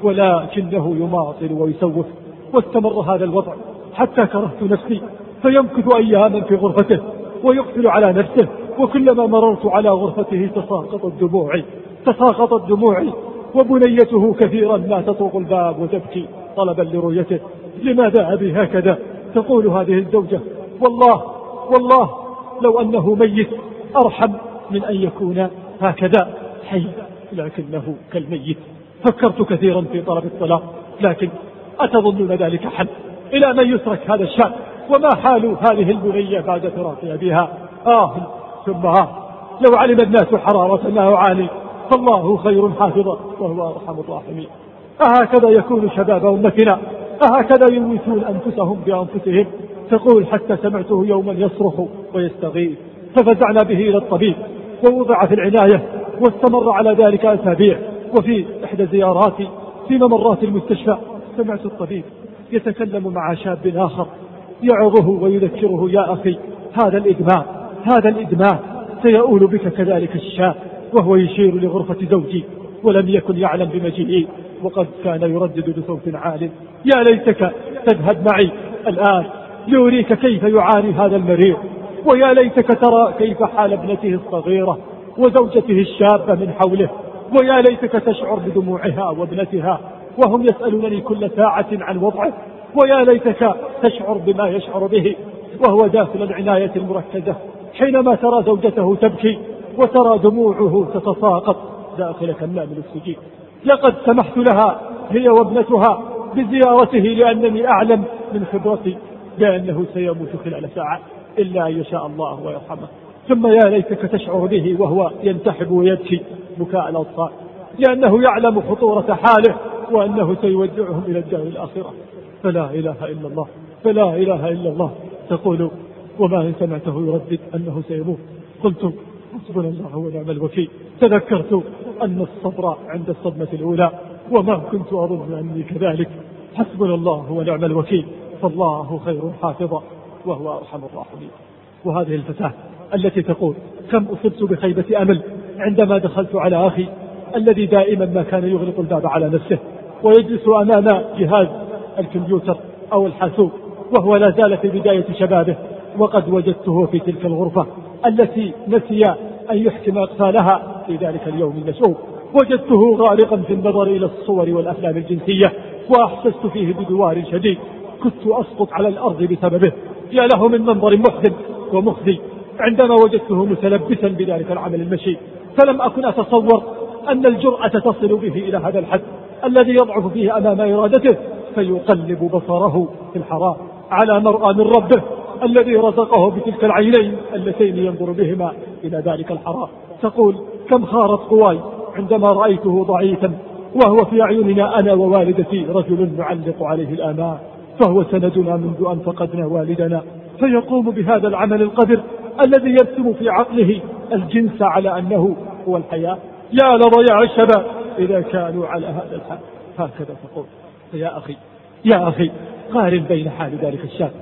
ولكنه يماطل ويسوف. واستمر هذا الوضع حتى كرهت نفسي، فيمكث أياما في غرفته ويقفل على نفسه، وكلما مررت على غرفته تساقطت دموعي تساقطت دموعي وبنيته كثيرا ما تطرق الباب وتبكي طلبا لرؤيته. لماذا أبي هكذا؟ تقول هذه الزوجة: والله والله لو أنه ميت أرحم من أن يكون هكذا حي، لكنه كالميت. فكرت كثيرا في طلب الطلاق، لكن أتظنون ذلك حل؟ إلى من يترك هذا الشاب؟ وما حال هذه البنية بعد فراق أبيها؟ آه ثم آه لو علم الناس حرارة ما أعاني فالله خير حافظا وهو أرحم الراحمين. أهكذا يكون شباب أمتنا؟ أهكذا يميتون أنفسهم بأنفسهم؟ تقول: حتى سمعته يوما يصرخ ويستغيث ففزعنا به إلى الطبيب ووضع في العناية، واستمر على ذلك أسابيع. وفي إحدى زياراتي في ممرات المستشفى سمعت الطبيب يتكلم مع شاب آخر يعظه ويذكره: يا أخي هذا الإدمان هذا الإدمان سيؤول بك كذلك الشاب. وهو يشير لغرفة زوجي ولم يكن يعلم بمجيئي، وقد كان يردد بصوت عال: يا ليتك تذهب معي الآن لأريك كيف يعاني هذا المريض، ويا ليتك ترى كيف حال ابنته الصغيرة وزوجته الشابة من حوله، ويا ليتك تشعر بدموعها وابنتها وهم يسألونني كل ساعة عن وضعه، ويا ليتك تشعر بما يشعر به وهو داخل العناية المركزة حينما ترى زوجته تبكي وترى دموعه تتساقط داخل كمام الأكسجين. لقد سمحت لها هي وابنتها بزيارته لأنني أعلم من خبرتي بأنه سيموت خلال ساعة إلا أن يشاء الله ويرحمه. ثم يا ليتك تشعر به وهو ينتحب ويبكي بكاء الأطفال لأنه يعلم خطورة حاله وأنه سيودعهم إلى الدار الآخرة. فلا إله إلا الله فلا إله إلا الله. تقول: وما إن سمعته يردد أنه سيموت قلت: حسبنا الله ونعم الوكيل. تذكرت أن الصبر عند الصدمة الأولى وما كنت أظن أني كذلك. حسبنا الله ونعم الوكيل، فالله خير حافظا وهو أرحم الراحمين. وهذه الفتاة التي تقول: كم أصبت بخيبة أمل عندما دخلت على أخي الذي دائما ما كان يغلق الباب على نفسه ويجلس أمام جهاز الكمبيوتر أو الحاسوب وهو لا زال في بداية شبابه، وقد وجدته في تلك الغرفة التي نسي أن يحكم أقفالها في ذلك اليوم المشؤوم. وجدته غارقا في النظر إلى الصور والأفلام الجنسية، وأحسست فيه بدوار شديد كنت أسقط على الأرض بسببه. يا له من منظر محزن ومخزي عندما وجدته متلبسا بذلك العمل المشي. فلم أكن أتصور أن الجرأة تصل به إلى هذا الحد الذي يضعف فيه أمام إرادته فيقلب بصره في الحرام على مرأى من ربه الذي رزقه بتلك العينين اللتين ينظر بهما إلى ذلك الحرام. تقول: كم خارت قواي عندما رأيته ضعيفا وهو في أعيننا أنا ووالدتي رجل نعلق عليه الآمال، فهو سندنا منذ أن فقدنا والدنا، فيقوم بهذا العمل القذر الذي يرسم في عقله الجنس على أنه هو الحياة. يا لضياع الشباب إذا كانوا على هذا الحال. هكذا تقول. فيا أخي يا أخي قارن بين حال ذلك الشاب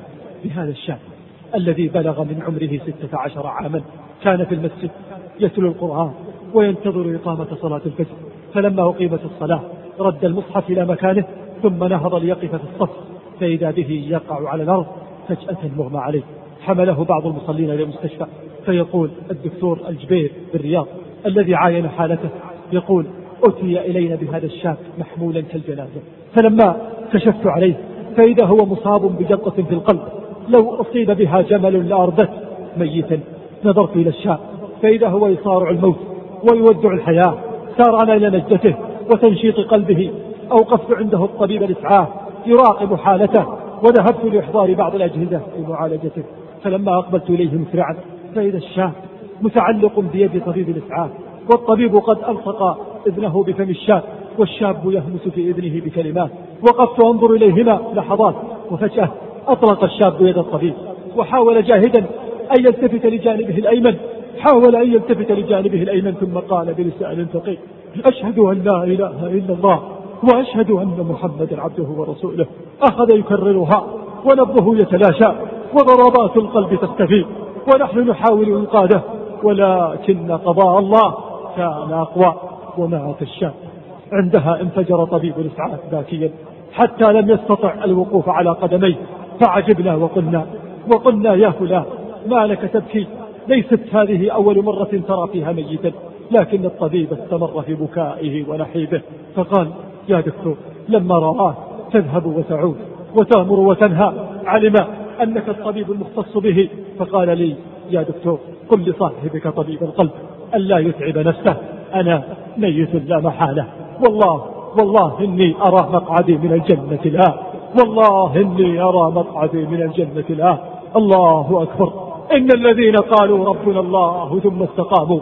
بهذا الشاب الذي بلغ من عمره ستة عشر عاما، كان في المسجد يتلو القرآن وينتظر إقامة صلاة الفجر، فلما أقيمت الصلاة رد المصحف إلى مكانه ثم نهض ليقف في الصف، فإذا به يقع على الأرض فجأة مغمى عليه. حمله بعض المصلين إلى المستشفى، فيقول الدكتور الجبير بالرياض الذي عاين حالته يقول أتي إلينا بهذا الشاب محمولا كالجنازة، فلما كشفت عليه فإذا هو مصاب بجلطة في القلب لو أصيب بها جمل لأردت ميتا. نظرت إلى الشاب فإذا هو يصارع الموت ويودع الحياة، سارعنا إلى نجدته وتنشيط قلبه. أوقفت عنده الطبيب الإسعاف يراقب حالته، وذهبت لإحضار بعض الأجهزة في معالجته، فلما أقبلت إليه مسرعا فإذا الشاب متعلق بيد طبيب الإسعاف، والطبيب قد ألصق ابنه بفم الشاب، والشاب يهمس في إذنه بكلمات. وقفت أنظر إليهما لحظات، وفجأة أطلق الشاب يد الطبيب وحاول جاهدا أن يلتفت لجانبه الأيمن، حاول أن يلتفت لجانبه الأيمن ثم قال بلسان ثقيل أشهد أن لا إله إلا الله وأشهد أن محمدا عبده ورسوله. أخذ يكررها ونبضه يتلاشى وضربات القلب تختفي، ونحن نحاول إنقاذه، ولكن قضاء الله كان أقوى ومات الشاب. عندها انفجر طبيب الإسعاف باكيا حتى لم يستطع الوقوف على قدميه، فعجبنا وقلنا وقلنا يا فلان ما لك تبكي؟ ليست هذه أول مرة ترى فيها ميتا. لكن الطبيب استمر في بكائه ونحيبه، فقال يا دكتور لما رآه تذهب وتعود وتأمر وتنهى علم أنك الطبيب المختص به، فقال لي يا دكتور قل لصاحبك طبيب القلب ألا يتعب نفسه، أنا ميت لا محالة، والله والله إني أرى مقعدي من الجنة الآن، والله إني أرى مقعدي من الجنة الآن. الله أكبر. إن الذين قالوا ربنا الله ثم استقاموا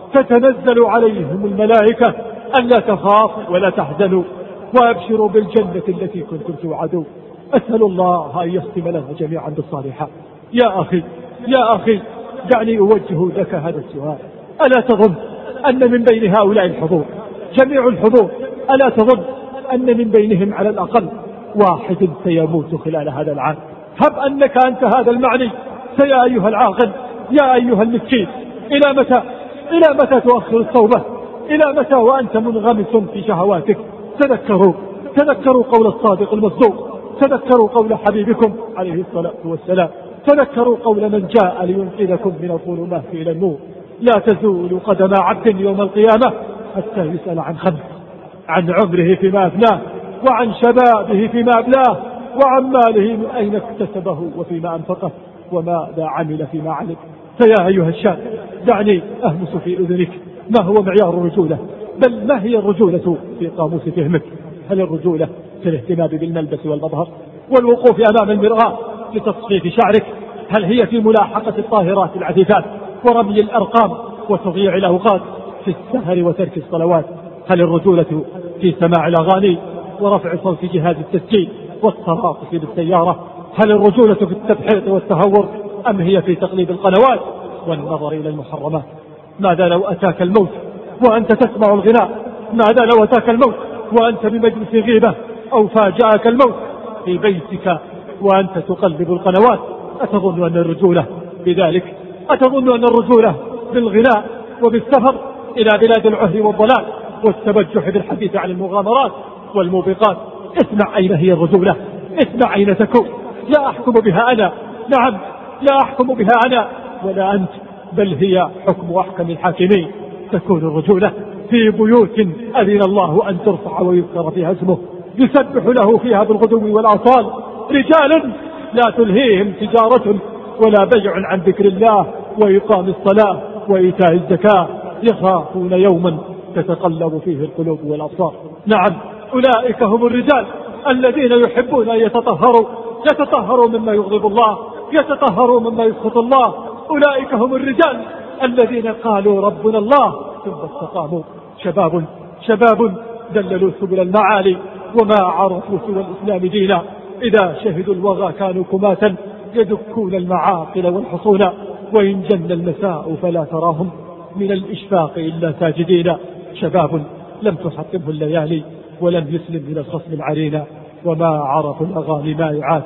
تتنزل عليهم الملائكة ألا تخافوا ولا تحزنوا وأبشروا بالجنة التي كنتم توعدون. أسأل الله أن يختم لنا جميعا بالصالحات. يا أخي يا أخي دعني أوجه لك هذا السؤال، ألا تظن أن من بين هؤلاء الحضور جميع الحضور ألا تظن أن من بينهم على الأقل واحد سيموت خلال هذا العام؟ هب أنك أنت هذا المعني، فيا أيها العاقل يا أيها المسكين إلى متى إلى متى تؤخر التوبة؟ إلى متى وأنت منغمس في شهواتك؟ تذكروا تذكروا قول الصادق المصدوق، تذكروا قول حبيبكم عليه الصلاة والسلام، تذكروا قول من جاء لينقذكم من الظلمات إلى النور. لا تزول قدم عبد يوم القيامة حتى يسأل عن خمس: عن عمره فيما أفناه، وعن شبابه فيما أبلاه، وعن ماله من أين اكتسبه وفيما أنفقه، وماذا عمل فيما علم. فيا أيها الشاب دعني أهمس في أذنك ما هو معيار الرجولة، بل ما هي الرجولة في قاموس فهمك؟ هل الرجولة في الاهتمام بالملبس والمظهر والوقوف أمام المرآة لتصفيف شعرك؟ هل هي في ملاحقة الطاهرات العفيفات ورمي الأرقام وتضييع الأوقات في السهر وترك الصلوات؟ هل الرجولة في سماع الأغاني ورفع صوت جهاز التسجيل والتراقص بالسيارة؟ هل الرجولة في التبحيط والتهور أم هي في تقليب القنوات والنظر إلى المحرمات؟ ماذا لو أتاك الموت وأنت تسمع الغناء؟ ماذا لو أتاك الموت وأنت بمجلس غيبة؟ أو فاجأك الموت في بيتك وأنت تقلب القنوات؟ أتظن أن الرجولة بذلك؟ أتظن أن الرجولة بالغناء وبالسفر إلى بلاد العهر والضلال والتبجح بالحديث عن المغامرات والموبقات؟ اسمع أين هي الرجولة، اسمع أين تكون. لا أحكم بها أنا، نعم لا أحكم بها أنا ولا أنت، بل هي حكم أحكم الحاكمين. تكون الرجولة في بيوت أذن الله أن ترفع ويذكر فيها اسمه، يسبح له فيها بالغدو والآصال رجال لا تلهيهم تجارة ولا بيع عن ذكر الله وإقام الصلاة وإيتاء الزكاة، يخافون يوما تتقلب فيه القلوب والأبصار. نعم أولئك هم الرجال الذين يحبون أن يتطهروا، يتطهروا مما يغضب الله، يتطهروا مما يسخط الله. أولئك هم الرجال الذين قالوا ربنا الله ثم استقاموا. شباب شباب دللوا سبل المعالي وما عرفوا سوى الإسلام دينا، إذا شهدوا الوغى كانوا كماتا يدكون المعاقل والحصون، وإن جن المساء فلا تراهم من الإشفاق إلا ساجدين. شباب لم تحطمه الليالي ولم يسلم من الخصم العرينا، وما عرفوا الأغاني مائعات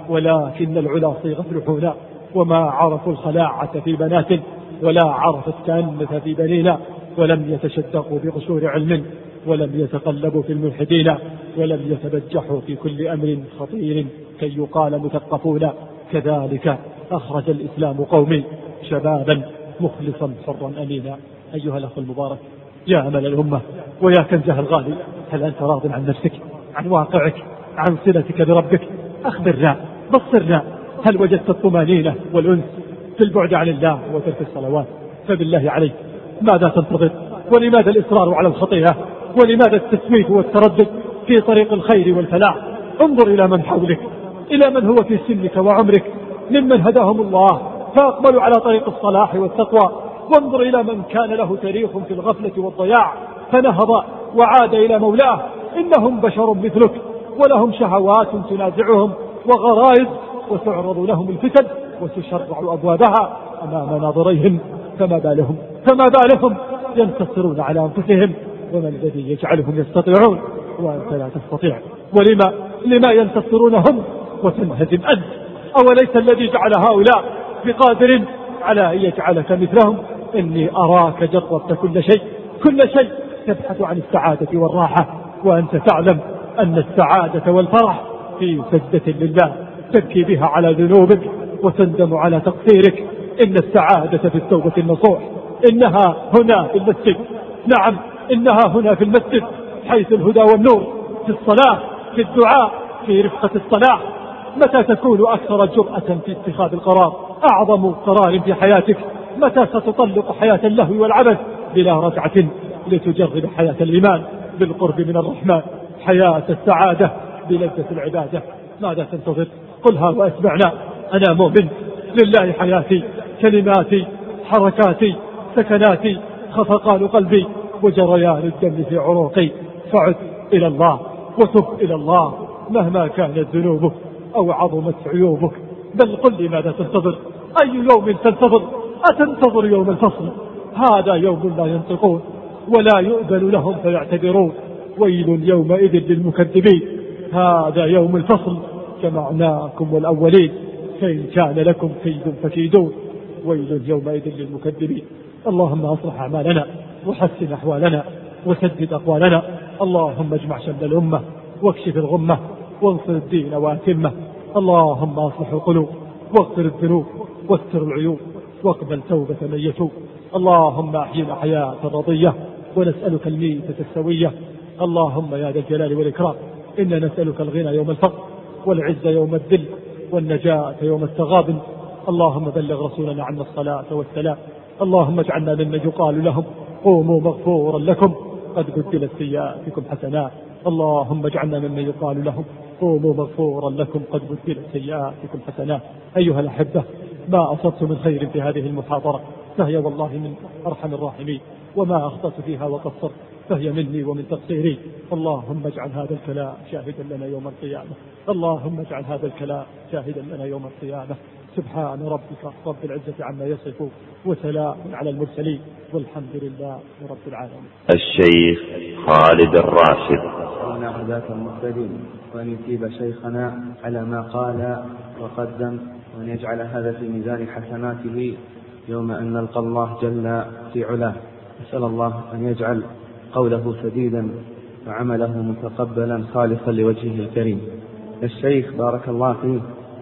ولكن العلا صيغة الحولا، وما عرفوا الخلاعة في بنات ولا عرفوا التأنث في بنينا، ولم يتشدقوا بقصور علم ولم يتقلبوا في الملحدين، ولم يتبجحوا في كل أمر خطير كي يقال مثقفون. كذلك أخرج الإسلام قومي شبابا مخلصا حرا أمينا. أيها الأخ المبارك، يا أمل الأمة ويا كنزها الغالي، هل أنت راض عن نفسك، عن واقعك، عن صلتك بربك؟ أخبرنا، بصرنا، هل وجدت الطمانينة والأنس في البعد عن الله وترك الصلوات؟ فبالله عليك ماذا تنتظر؟ ولماذا الإصرار على الخطيئة؟ ولماذا التسويف والتردد في طريق الخير والفلاح؟ انظر إلى من حولك، إلى من هو في سنك وعمرك ممن هداهم الله فأقبلوا على طريق الصلاح والتقوى، وانظر إلى من كان له تاريخ في الغفلة والضياع فنهض وعاد إلى مولاه. إنهم بشر مثلك ولهم شهوات تنازعهم وغرائز، وتعرض لهم الفتن وتشرع أبوابها أمام ناظريهم، فما بالهم فما بالهم ينتصرون على أنفسهم؟ وما الذي يجعلهم يستطيعون وأنت لا تستطيع؟ ولما لما ينتصرون هم وتنهزم أنت؟ أوليس الذي جعل هؤلاء بقادر على أن يجعلك مثلهم؟ إني أراك جربت كل شيء كل شيء تبحث عن السعادة والراحة، وأنت تعلم أن السعادة والفرح في سجدة لله تبكي بها على ذنوبك وتندم على تقصيرك. إن السعادة في التوبة النصوح، إنها هنا في المسجد، نعم إنها هنا في المسجد، حيث الهدى والنور، في الصلاة، في الدعاء، في رفقة الصلاة. متى تكون أكثر جرأة في اتخاذ القرار، أعظم قرار في حياتك؟ متى ستطلق حياة اللهو والعبث بلا رجعة لتجرب حياة الإيمان بالقرب من الرحمن، حياة السعادة بلذة العبادة؟ ماذا تنتظر؟ قلها واسمعنا. أنا مؤمن، لله حياتي، كلماتي، حركاتي، سكناتي، خفقان قلبي وجريان الدم في عروقي. فعد إلى الله وتب إلى الله مهما كانت ذنوبك أو عظمت عيوبك. بل قل لي ماذا تنتظر؟ أي يوم تنتظر؟ أتنتظر يوم الفصل؟ هذا يوم لا ينطقون ولا يؤذن لهم فيعتذرون. ويل يومئذ للمكذبين. هذا يوم الفصل، جمعناكم والأولين، فإن كان لكم كيد فكيدون. ويل يومئذ للمكذبين. اللهم أصلح أعمالنا وحسن أحوالنا وسدد أقوالنا. اللهم اجمع شمل الأمة واكشف الغمة وانصر الدين وأتمه. اللهم أصلح القلوب واغفر الذنوب واستر العيوب واقبل توبة من يتوب. اللهم أحينا حياة رضية ونسألك الميتة السوية. اللهم يا ذا الجلال والإكرام إنا نسألك الغنى يوم الفقر والعز يوم الذل والنجاة يوم التغابن. اللهم بلغ رسولنا عنا الصلاة والسلام. اللهم اجعلنا ممن يقال لهم قوموا مغفورا لكم قد بدلت سيئاتكم حسنات. اللهم اجعلنا ممن يقال لهم قوموا مغفورا لكم قد بدلت سيئاتكم حسنات. أيها الأحبة، ما أصبت من خير في هذه المحاضرة فهي والله من أرحم الراحمين، وما أخطأت فيها وقصرت فهي مني ومن تقصيري. اللهم اجعل هذا الكلام شاهدا لنا يوم القيامة. اللهم اجعل هذا الكلام شاهدا لنا يوم القيامة. سبحان ربك رب العزة عما يصفون وسلام على المرسلين والحمد لله رب العالمين. الشيخ خالد الراشد. ونحن ذاك المهتدين، وأن يثيب شيخنا على ما قال وقدم، وأن يجعل هذا في ميزان حسناته يوم أن نلقى الله جل في علاه. أسأل الله أن يجعل قوله سديدا وعمله متقبلا خالصا لوجهه الكريم. الشيخ بارك الله فيه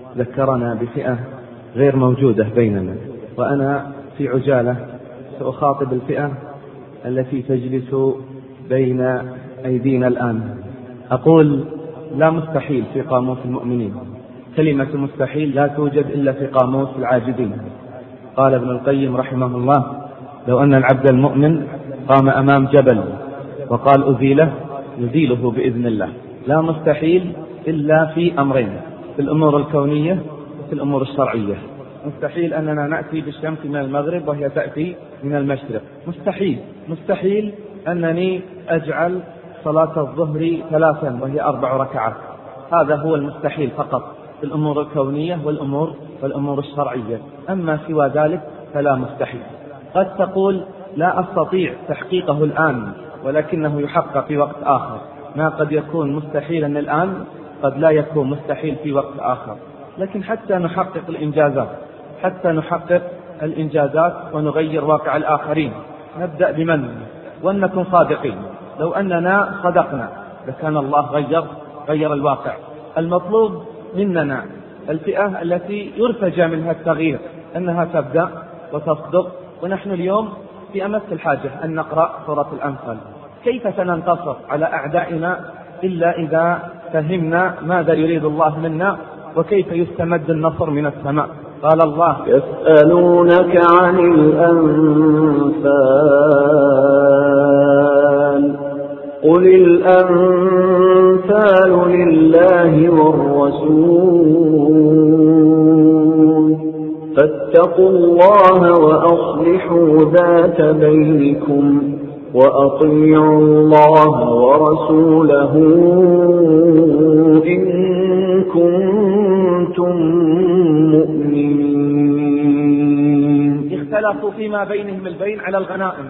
ذكرنا بفئة غير موجودة بيننا، وأنا في عجالة سأخاطب الفئة التي تجلس بين أيدينا الآن. أقول لا مستحيل في قاموس المؤمنين، كلمة مستحيل لا توجد إلا في قاموس العاجزين. قال ابن القيم رحمه الله: لو أن العبد المؤمن قام أمام جبل وقال أزيله يزيله بإذن الله. لا مستحيل إلا في أمرين، في الأمور الكونية وفي الأمور الشرعية. مستحيل أننا نأتي بالشمس من المغرب وهي تأتي من المشرق، مستحيل. مستحيل أنني أجعل صلاة الظهر ثلاثا وهي أربع ركعات، هذا هو المستحيل فقط في الأمور الكونية والأمور والأمور الشرعية. أما سوى ذلك فلا مستحيل. قد تقول لا أستطيع تحقيقه الآن، ولكنه يحقق في وقت آخر. ما قد يكون مستحيلا الآن قد لا يكون مستحيل في وقت آخر. لكن حتى نحقق الإنجازات حتى نحقق الإنجازات ونغير واقع الآخرين نبدأ بمن ونكن صادقين. لو أننا صدقنا لكان الله غير غير الواقع. المطلوب مننا الفئة التي يرتجى منها التغيير أنها تبدأ وتصدق. ونحن اليوم في أمس الحاجة أن نقرأ سورة الأنفال. كيف سننتصر على أعدائنا إلا إذا فهمنا ماذا يريد الله منا وكيف يستمد النصر من السماء. قال الله: يسألونك عن الأنفال قل الأنفال لله والرسول فاتقوا الله وأصلحوا ذات بينكم وأطيعوا الله ورسوله إن كنتم مؤمنين. اختلفوا فيما بينهم البين على الغنائم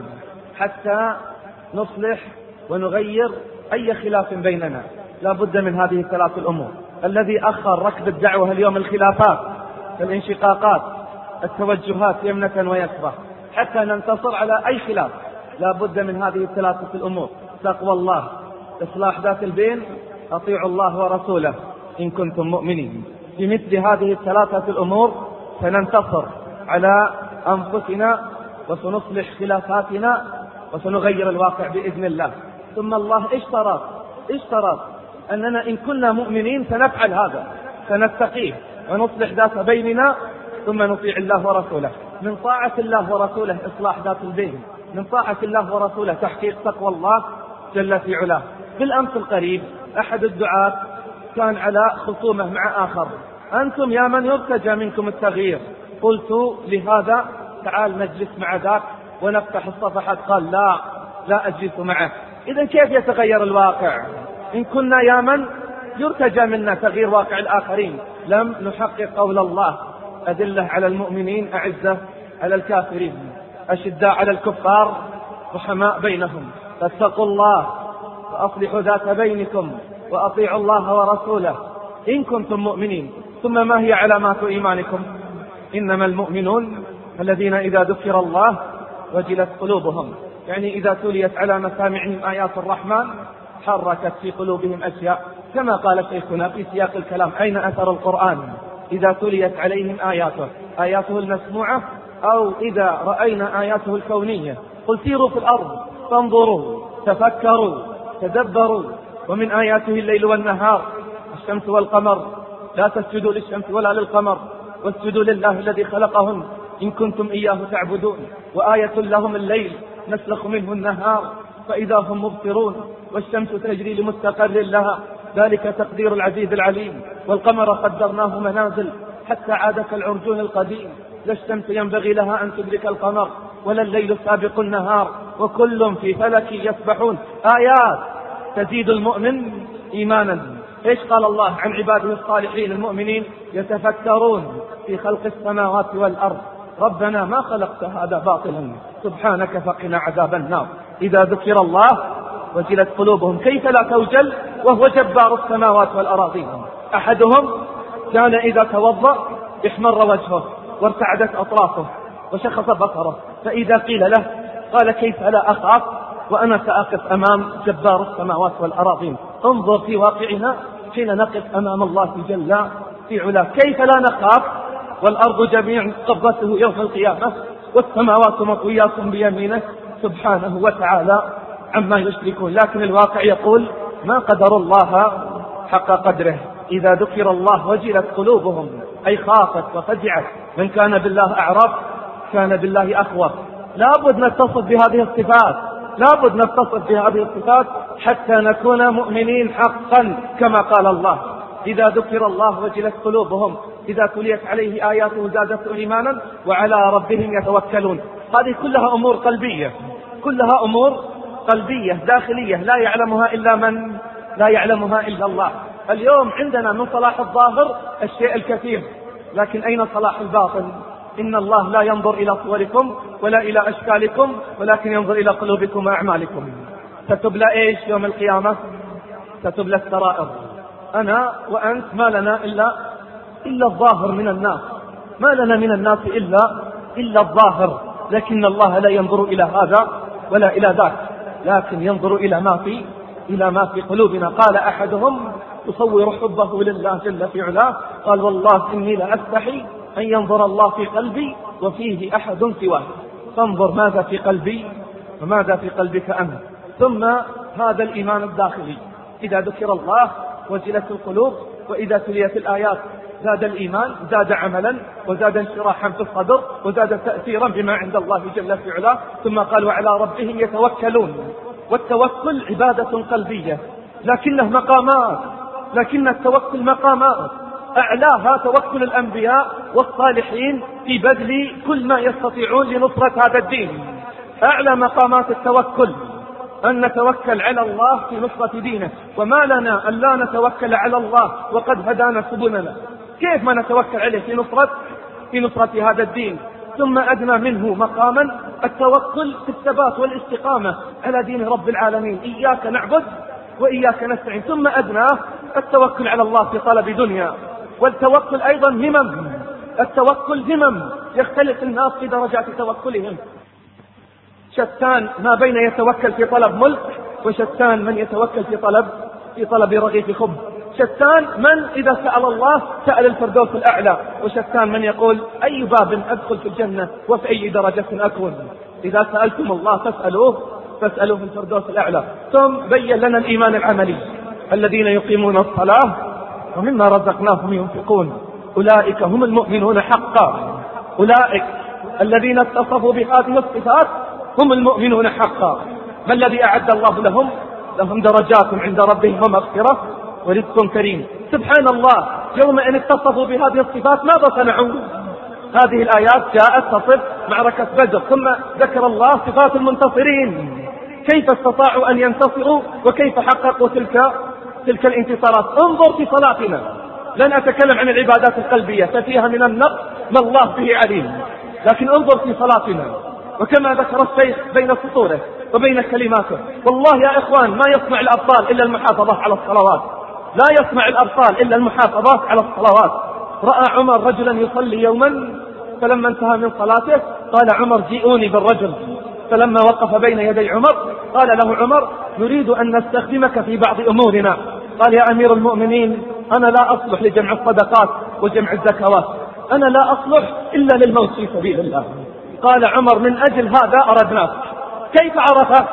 حتى نصلح ونغير أي خلاف بيننا. لا بد من هذه الثلاث الأمور. الذي أخر ركب الدعوة اليوم الخلافات، الانشقاقات، التوجهات يمنة ويسرى حتى ننتصر على أي خلاف. لا بد من هذه الثلاثة الأمور: تقوى الله، إصلاح ذات البين، أطيعوا الله ورسوله إن كنتم مؤمنين. بمثل هذه الثلاثة الأمور سننتصر على أنفسنا وسنصلح خلافاتنا وسنغير الواقع بإذن الله. ثم الله اشترط اشترط أننا إن كنا مؤمنين سنفعل هذا، سنتقيه ونصلح ذات بيننا ثم نطيع الله ورسوله. من طاعة الله ورسوله إصلاح ذات البين، من طاعة الله ورسوله تحقيق تقوى الله جل في علاه. بالأمس القريب أحد الدعاة كان على خصومة مع آخر: أنتم يا من يرتجى منكم التغيير. قلت لهذا: تعال نجلس مع ذاك ونفتح الصفحات. قال: لا لا أجلس معه. إذن كيف يتغير الواقع إن كنا يا من يرتجى منا تغيير واقع الآخرين لم نحقق قول الله: أدلة على المؤمنين أعزة على الكافرين أشداء على الكفار رحماء بينهم فاتقوا الله وأصلحوا ذات بينكم وأطيعوا الله ورسوله إن كنتم مؤمنين. ثم ما هي علامات إيمانكم؟ إنما المؤمنون الذين إذا ذكر الله وجلت قلوبهم، يعني إذا تليت على مسامعهم آيات الرحمن حركت في قلوبهم أشياء. كما قال شيخنا في سياق الكلام: أين أثر القرآن إذا تليت عليهم آياته آياته المسموعة أو إذا رأينا آياته الكونية؟ قل سيروا في الأرض فانظروا تفكروا تدبروا ومن آياته الليل والنهار الشمس والقمر لا تسجدوا للشمس ولا للقمر واسجدوا لله الذي خلقهن إن كنتم إياه تعبدون. وآية لهم الليل نسلخ منه النهار فإذا هم مبصرون والشمس تجري لمستقر لها ذلك تقدير العزيز العليم. والقمر قدرناه منازل حتى عاد كالعرجون القديم. لا الشمس ينبغي لها أن تدرك القمر ولا الليل سابق النهار وكل في فلك يسبحون. آيات تزيد المؤمن إيمانا. إيش قال الله عن عباده الصالحين المؤمنين؟ يتفكرون في خلق السماوات والأرض ربنا ما خلقت هذا باطلا سبحانك فقنا عذاب النار. إذا ذكر الله وجلت قلوبهم. كيف لا توجل وهو جبار السماوات والأراضين؟ أحدهم كان إذا توضأ احمر وجهه وارتعدت أطرافه وشخص بصره، فإذا قيل له قال: كيف لا أخاف وأنا سأقف أمام جبار السماوات والأراضين؟ انظر في واقعنا حين نقف أمام الله جل في علاه كيف لا نخاف والأرض جميع قبضته يوم القيامة والسماوات مطويات بيمينه سبحانه وتعالى عما يشركون. لكن الواقع يقول: ما قدر الله حق قدره. إذا ذكر الله وجلت قلوبهم أي خافت وفزعت. من كان بالله أعرف كان بالله أخوف. لابد نتصف بهذه الصفات لابد نتصف بهذه الصفات حتى نكون مؤمنين حقا كما قال الله: إذا ذكر الله وجلت قلوبهم إذا تليت عليه آياته زادتهم إيمانا وعلى ربهم يتوكلون. هذه كلها أمور قلبية كلها أمور قلبية داخلية لا يعلمها إلا من لا يعلمها إلا الله. اليوم عندنا من صلاح الظاهر الشيء الكثير، لكن أين صلاح الباطن؟ إن الله لا ينظر إلى صوركم ولا إلى أشكالكم ولكن ينظر إلى قلوبكم وأعمالكم. ستبلى إيش يوم القيامة؟ ستبلى السرائر. أنا وأنت ما لنا إلا إلا الظاهر من الناس، ما لنا من الناس إلا إلا الظاهر، لكن الله لا ينظر إلى هذا ولا إلى ذاك، لكن ينظر إلى ما في إلى ما في قلوبنا. قال أحدهم يصور حبه لله جل في علاه، قال والله إني لأستحي أن ينظر الله في قلبي وفيه أحد سواه. فانظر ماذا في قلبي وماذا في قلبك أنت. ثم هذا الإيمان الداخلي، إذا ذكر الله وجلت القلوب، وإذا تليت الآيات زاد الإيمان، زاد عملا، وزاد انشراحا في الصدر، وزاد تأثيرا بما عند الله جل في علاه. ثم قال وعلى ربهم يتوكلون. والتوكل عبادة قلبية، لكنه مقامات، لكن التوكل مقامات، أعلاها توكل الأنبياء والصالحين في بذل كل ما يستطيعون لنصرة هذا الدين. أعلى مقامات التوكل أن نتوكل على الله في نصرة دينه، وما لنا أن لا نتوكل على الله وقد هدانا سبلنا. كيف ما نتوكل عليه في نصرة في نصرة هذا الدين؟ ثم أدنى منه مقاما التوكل في الثبات والاستقامة على دين رب العالمين، إياك نعبد وإياك نستعين. ثم أدنى التوكل على الله في طلب دنيا. والتوكل أيضا همم، التوكل همم، يختلف الناس في درجات توكلهم. شتان ما بين يتوكل في طلب ملك، وشتان من يتوكل في طلب في طلب رغيف خبز. شتان من إذا سأل الله سأل الفردوس الأعلى، وشتان من يقول أي باب أدخل في الجنة وفي أي درجة أكون. إذا سألتم الله فاسألوه فاسألوه في الفردوس الأعلى. ثم بين لنا الإيمان العملي، الذين يقيمون الصلاة ومما رزقناهم ينفقون أولئك هم المؤمنون حقا. أولئك الذين اتصفوا بهذه الصفات هم المؤمنون حقا. ما الذي أعد الله لهم؟ لهم درجات عند ربهم ومغفرة ورزق كريم. سبحان الله، يوم أن اتصفوا بهذه الصفات ماذا صنعوا؟ هذه الآيات جاءت تصف معركة بدر، ثم ذكر الله صفات المنتصرين، كيف استطاعوا أن ينتصروا وكيف حققوا تلك تلك الانتصارات. انظر في صلاتنا، لن أتكلم عن العبادات القلبية ففيها من النقص ما الله به عليم، لكن انظر في صلاتنا وكما ذكر الشيخ بين سطوره وبين كلماته. والله يا إخوان ما يصنع الأبطال إلا المحافظة على الصلوات، لا يصنع الأبطال إلا المحافظة على الصلوات. رأى عمر رجلا يصلي يوما، فلما انتهى من صلاته قال عمر جئوني بالرجل. فلما وقف بين يدي عمر قال له عمر نريد أن نستخدمك في بعض أمورنا. قال يا أمير المؤمنين أنا لا أصلح لجمع الصدقات وجمع الزكوات، أنا لا أصلح إلا للموت في سبيل الله. قال عمر من أجل هذا أردناك. كيف عرف؟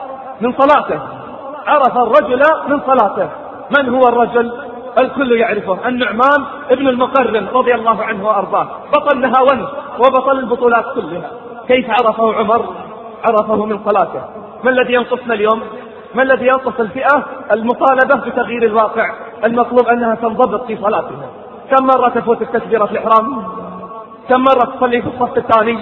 من صلاته، عرف الرجل من صلاته. من هو الرجل؟ الكل يعرفه، النعمان ابن المقرن رضي الله عنه وأرضاه، بطل نهاوند وبطل البطولات كلها. كيف عرفه عمر؟ عرفه من صلاته. ما الذي ينقصنا اليوم؟ ما الذي ينقص الفئة؟ المطالبة بتغيير الواقع. المطلوب أنها تنضبط في صلاتها. كم مرة تفوتك تكبيرة الإحرام؟ كم مرة تصلي في الصف الثاني؟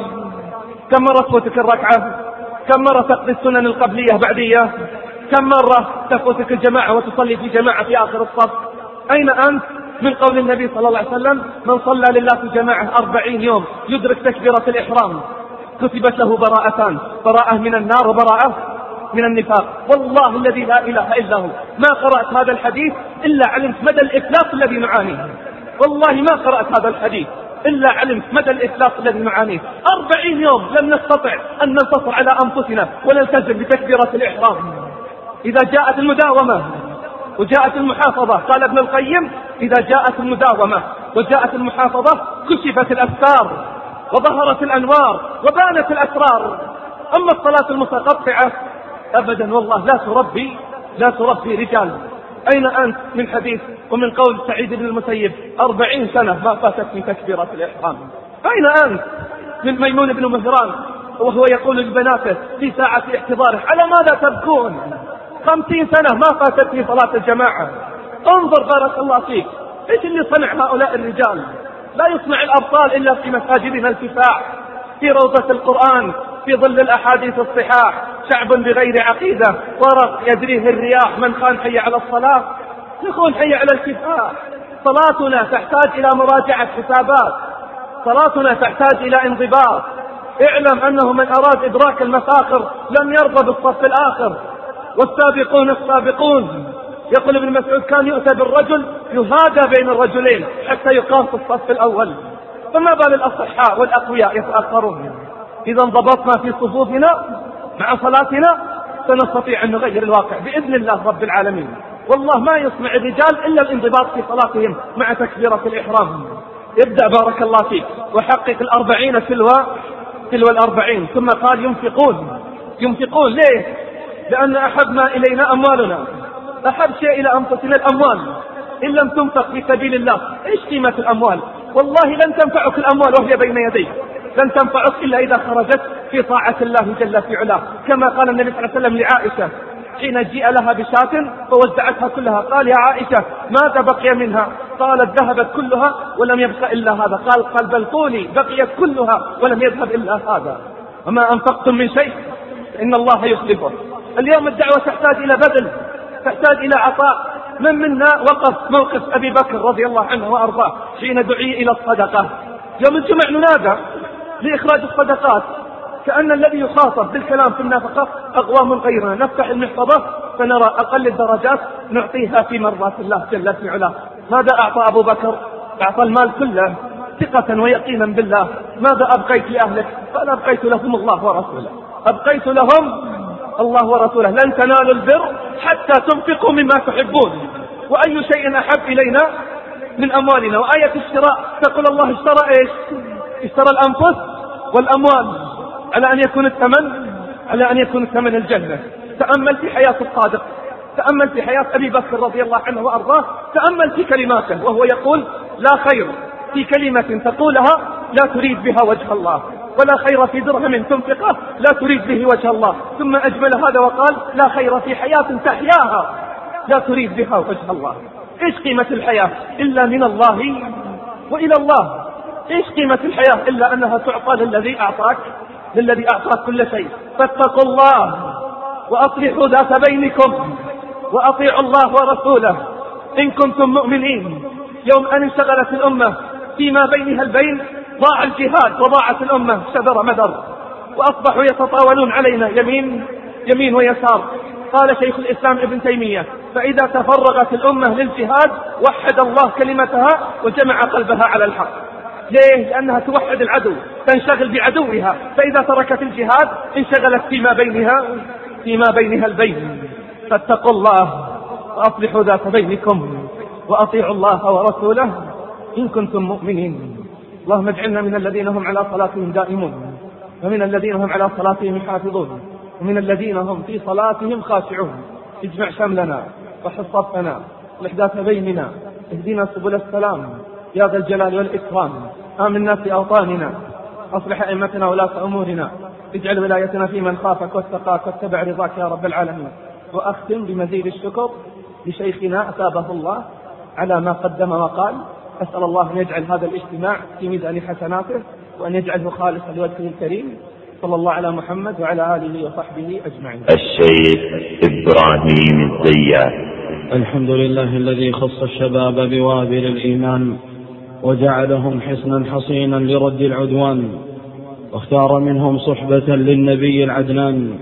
كم مرة تفوتك الركعة؟ كم مرة تقضي السنن القبلية بعدية؟ كم مرة تفوتك الجماعة وتصلي في جماعة في آخر الصف؟ أين أنت من قول النبي صلى الله عليه وسلم من صلى لله في جماعة أربعين يوم يدرك تكبيرة الإحرام كتبت له براءتان، براءة من النار وبراءة من النفاق. والله الذي لا إله إلا هو ما قرأت هذا الحديث إلا علمت مدى الإفلاس الذي نعانيه. والله ما قرأت هذا الحديث إلا علمت مدى الإفلاس الذي نعانيه. أربعين يوم لم نستطع أن ننتصر على أنفسنا ونلتزم بتكبيرة الإحرام. إذا جاءت المداومة وجاءت المحافظة، قال ابن القيم إذا جاءت المداومة وجاءت المحافظة كشفت الأستار وظهرت الأنوار وبانت الأسرار. أما الصلاة المتقطعة أبدا والله لا تربي لا تربي رجال. أين أنت من حديث ومن قول سعيد بن المسيب أربعين سنة ما فاتت من تكبيرة الإحرام؟ أين أنت من ميمون بن مهران وهو يقول لبناته في ساعة احتضاره على ماذا تبكون؟ خمسين سنة ما فاتت في صلاة الجماعة. انظر بارك الله فيك ايش اللي صنع هؤلاء الرجال. لا يصنع الأبطال إلا في مساجدنا الكفاح، في روضة القرآن، في ظل الأحاديث الصحاح، شعب بغير عقيدة، ورق يجريه الرياح، من خان حي على الصلاة يقول حي على الكفاح. صلاتنا تحتاج إلى مراجعة حسابات، صلاتنا تحتاج إلى انضباط. اعلم أنه من أراد إدراك المفاخر لم يرضى بالصف الآخر. والسابقون السابقون يقول ابن مسعود كان يؤتى بالرجل يهادى بين الرجلين حتى يقام في الصف الأول، فما بال الأصحاء والأقوياء يتأخرون؟ إذا انضبطنا في صفوفنا مع صلاتنا سنستطيع أن نغير الواقع بإذن الله رب العالمين. والله ما يصنع الرجال إلا الانضباط في صلاتهم مع تكبيرة الإحرام. يبدأ بارك الله فيك وحقق الأربعين تلو تلو الأربعين، ثم قال ينفقون ينفقون ليه؟ لأن أحب ما إلينا أموالنا، أحب شيء إلى أنفسنا الأموال. إن لم تنفق في سبيل الله إيش قيمة الأموال؟ والله لن تنفعك الأموال وهي بين يديك، لن تنفعك إلا إذا خرجت في طاعة الله جل في علاه، كما قال النبي صلى الله عليه وسلم لعائشة حين جاء لها بشاة فوزعتها كلها، قال يا عائشة ماذا بقي منها؟ قالت ذهبت كلها ولم يبق إلا هذا. قال قال بل قولي بقيت كلها ولم يذهب إلا هذا. وما أنفقتم من شيء إن الله يخلفه. اليوم الدعوة تحتاج إلى بذل، تحتاج إلى عطاء. من منا وقف موقف أبي بكر رضي الله عنه وأرضاه حين دعي إلى الصدقة؟ يوم الجمع ننادى لإخراج الصدقات، كأن الذي يخاطب بالكلام في النفقة أقوام غيرنا. نفتح المحفظة فنرى أقل الدرجات نعطيها في مرضات الله جل في علاه. ماذا أعطى أبو بكر؟ أعطى المال كله ثقة ويقينا بالله. ماذا أبقيت لأهلك؟ قال أبقيت لهم الله ورسوله، أبقيت لهم الله ورسوله. لن تنالوا البر حتى تنفقوا مما تحبون. وأي شيء أحب إلينا من أموالنا؟ وآية الشراء تقول الله اشترى إيش؟ اشترى الأنفس والأموال على أن يكون الثمن على أن يكون الثمن الجنة. تأمل في حياة الصادق، تأمل في حياة أبي بكر رضي الله عنه وأرضاه، تأمل في كلماته وهو يقول لا خير في كلمة تقولها لا تريد بها وجه الله، ولا خير في درهم تنفقه لا تريد به وجه الله. ثم أجمل هذا وقال لا خير في حياة تحياها لا تريد بها وجه الله. إيش قيمة الحياة إلا من الله وإلى الله؟ إيش قيمة الحياة إلا أنها تعطى للذي أعطاك للذي أعطاك كل شيء؟ فاتقوا الله وأصلحوا ذات بينكم وأطيعوا الله ورسوله إن كنتم مؤمنين. يوم أن انشغلت الأمة فيما بينها البين ضاع الجهاد وضاعت الأمة شذر مدر، وأصبحوا يتطاولون علينا يمين يمين ويسار. قال شيخ الإسلام ابن تيمية فإذا تفرغت الأمة للجهاد وحد الله كلمتها وجمع قلبها على الحق. ليه؟ لأنها توحد العدو، تنشغل بعدوها. فإذا تركت الجهاد انشغلت فيما بينها فيما بينها البين. فاتقوا الله وأصلحوا ذات بينكم وأطيعوا الله ورسوله إن كنتم مؤمنين. اللهم اجعلنا من الذين هم على صلاتهم دائمون، ومن الذين هم على صلاتهم حافظون، ومن الذين هم في صلاتهم خاشعون. اجمع شملنا وحفظ صفنا والإحداث بيننا، اهدنا سبل السلام يا ذا الجلال والإكرام. آمنا في أوطاننا، أصلح أئمتنا ولاة أمورنا، اجعل ولايتنا في من خافك واتقاك واتبع رضاك يا رب العالمين. وأختم بمزيد الشكر لشيخنا أثابه الله على ما قدم وقال. أسأل الله أن يجعل هذا الاجتماع في ميزان حسناته وأن يجعله خالصا لوجهه الكريم. صلى الله على محمد وعلى آله وصحبه أجمعين. الشيخ إبراهيم الزيات. الحمد لله الذي خص الشباب بوابل الإيمان وجعلهم حصنا حصينا لرد العدوان، واختار منهم صحبة للنبي العدنان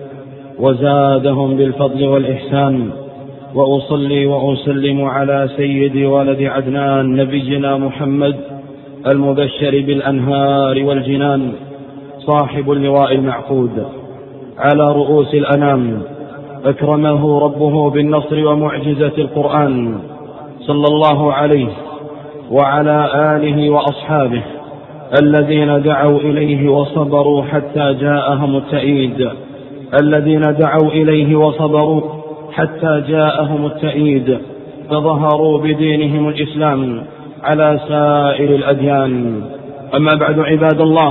وزادهم بالفضل والإحسان. وأصلي وأسلم على سيد ولد عدنان نبينا محمد المبشر بالأنهار والجنان، صاحب اللواء المعقود على رؤوس الأنام، أكرمه ربه بالنصر ومعجزة القرآن، صلى الله عليه وعلى آله وأصحابه الذين دعوا إليه وصبروا حتى جاءهم التأييد الذين دعوا إليه وصبروا حتى جاءهم التأييد فظهروا بدينهم الإسلام على سائر الأديان. أما بعد عباد الله،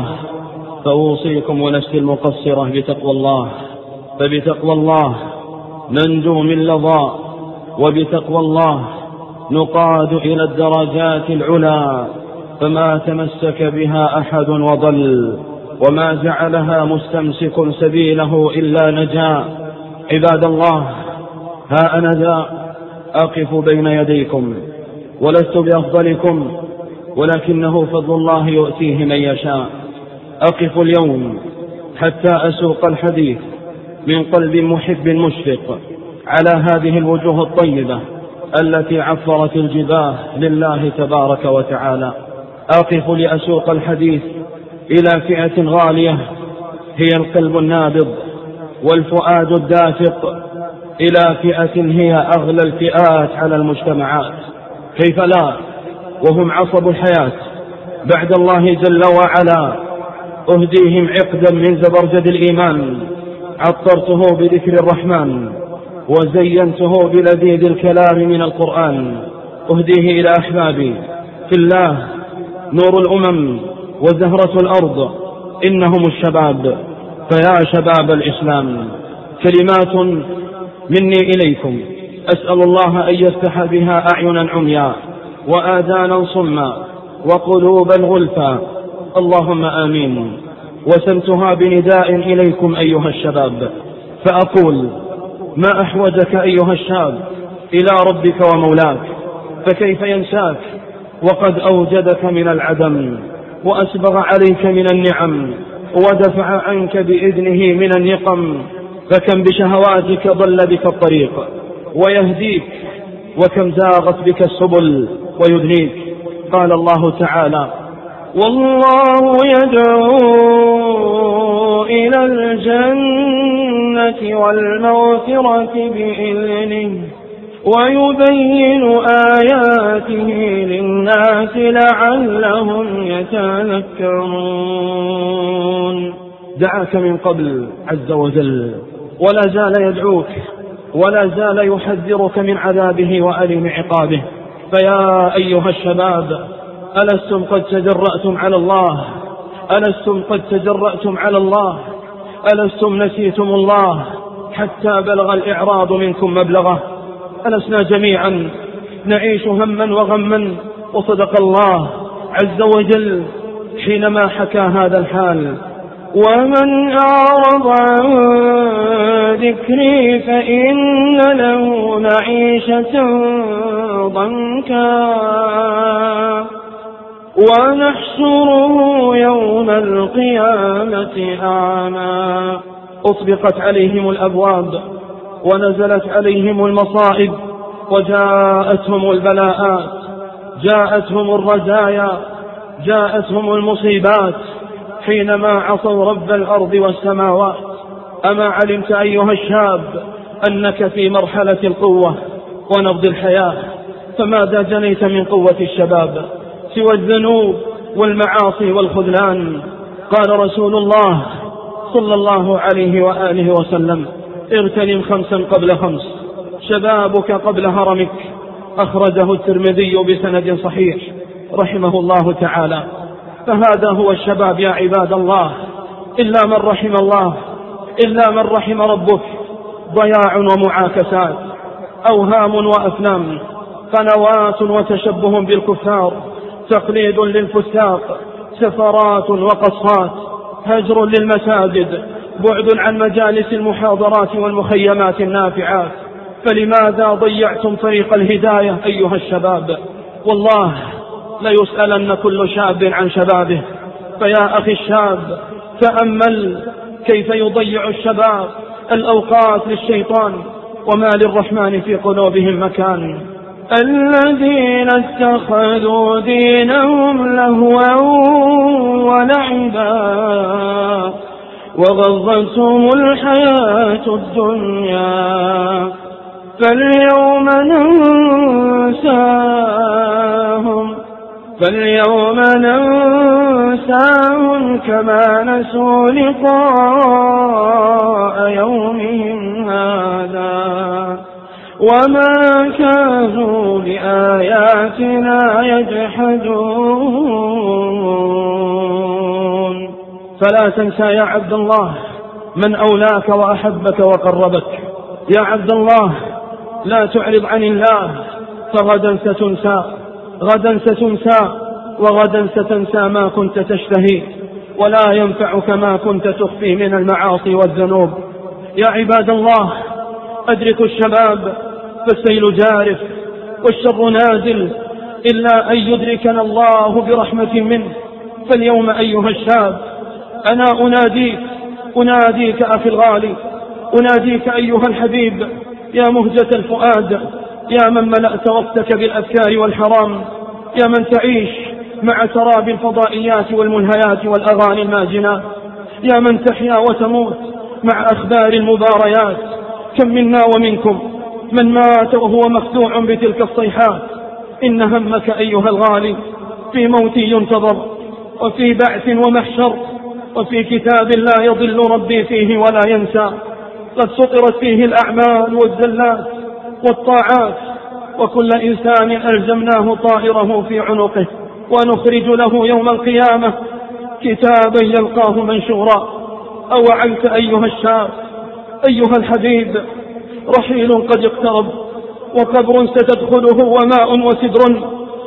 فأوصيكم ونفسي المقصرة بتقوى الله، فبتقوى الله ننجو من لظى، وبتقوى الله نقاد إلى الدرجات العلا، فما تمسك بها أحد وضل، وما جعلها مستمسك سبيله إلا نجا. عباد الله، ها أنا ذا أقف بين يديكم، ولست بأفضلكم، ولكنه فضل الله يؤتيه من يشاء. أقف اليوم حتى أسوق الحديث من قلب محب مشفق على هذه الوجوه الطيبة التي عفرت الجباه لله تبارك وتعالى. أقف لأسوق الحديث إلى فئة غالية هي القلب النابض والفؤاد الدافق، إلى فئة هي أغلى الفئات على المجتمعات، كيف لا وهم عصب الحياة بعد الله جل وعلا. أهديهم عقدا من زبرجد الإيمان، عطرته بذكر الرحمن وزينته بلذيذ الكلام من القرآن. أهديه إلى أحبابي في الله، نور الأمم وزهرة الأرض، إنهم الشباب، فيا شباب الإسلام كلمات مني إليكم أسأل الله أن يفتح بها أعينا عميا وآذانا صما وقلوبا غلفا، اللهم آمين. وسمتها بنداء إليكم أيها الشباب، فأقول: ما أحوجك أيها الشاب إلى ربك ومولاك، فكيف ينساك وقد أوجدك من العدم وأسبغ عليك من النعم ودفع عنك بإذنه من النقم، فكم بشهواتك ضل بك الطريق ويهديك، وكم زاغت بك السبل ويدنيك. قال الله تعالى: والله يدعو إلى الجنة والمغفرة بإذنه ويبين آياته للناس لعلهم يتذكرون. دعاك من قبل عز وجل ولا زال يدعوك ولا زال يحذرك من عذابه وأليم عقابه. فيا أيها الشباب، ألستم قد تجرأتم على الله؟ ألستم قد تجرأتم على الله؟ ألستم نسيتم الله حتى بلغ الإعراض منكم مبلغه؟ ألسنا جميعا نعيش هما وغما؟ وصدق الله عز وجل حينما حكى هذا الحال: ومن أعرض عن ذكري فإن له معيشة ضنكا ونحشره يوم القيامة أعمى. أطبقت عليهم الأبواب ونزلت عليهم المصائب وجاءتهم البلاءات، جاءتهم الرزايا، جاءتهم المصيبات حينما عصوا رب الأرض والسماوات. أما علمت أيها الشاب أنك في مرحلة القوة ونبض الحياة؟ فماذا جنيت من قوة الشباب سوى الذنوب والمعاصي والخذلان؟ قال رسول الله صلى الله عليه وآله وسلم: اغتنم خمسا قبل خمس، شبابك قبل هرمك. أخرجه الترمذي بسند صحيح رحمه الله تعالى. فهذا هو الشباب يا عباد الله، إلا من رحم الله، إلا من رحم ربك. ضياع ومعاكسات، أوهام وأفلام، قنوات وتشبه بالكفار، تقليد للفساق، سفرات وقصات، هجر للمساجد، بعد عن مجالس المحاضرات والمخيمات النافعات. فلماذا ضيعتم طريق الهداية أيها الشباب؟ والله ليسألن كل شاب عن شبابه. فيا أخي الشاب، تأمل كيف يضيع الشباب الأوقات للشيطان وما للرحمن في قلوبهم مكان. الذين اتخذوا دينهم لهوا ولعبا وغرتهم الحياة الدنيا فاليوم ننساهم فاليوم ننساهم كما نسوا لقاء يومهم هذا وما كانوا بآياتنا يجحدون. فلا تنسى يا عبد الله من أولاك وأحبك وقربك. يا عبد الله لا تعرض عن الله، فغدا ستنسى، غدا ستنسى، وغدا ستنسى ما كنت تشتهي، ولا ينفعك ما كنت تخفي من المعاصي والذنوب. يا عباد الله، أدركوا الشباب فالسيل جارف والشر نازل، إلا أن يدركنا الله برحمة منه. فاليوم أيها الشاب أنا أناديك أناديك أخي الغالي، أناديك أيها الحبيب يا مهجة الفؤاد، يا من ملأت وقتك بالأفكار والحرام، يا من تعيش مع سراب الفضائيات والملهيات والأغاني الماجنة، يا من تحيا وتموت مع أخبار المباريات. كم منا ومنكم من مات وهو مخدوع بتلك الصيحات. إن همك أيها الغالي في موت ينتظر، وفي بعث ومحشر، وفي كتاب لا يضل ربي فيه ولا ينسى. قد سطرت فيه الأعمال والزلات والطاعات، وكل إنسان ألزمناه طائره في عنقه، ونخرج له يوم القيامة كتابا يلقاه منشورا. أوعيت أيها الشاب أيها الحبيب، رحيل قد اقترب، وقبر ستدخله وماء وسدر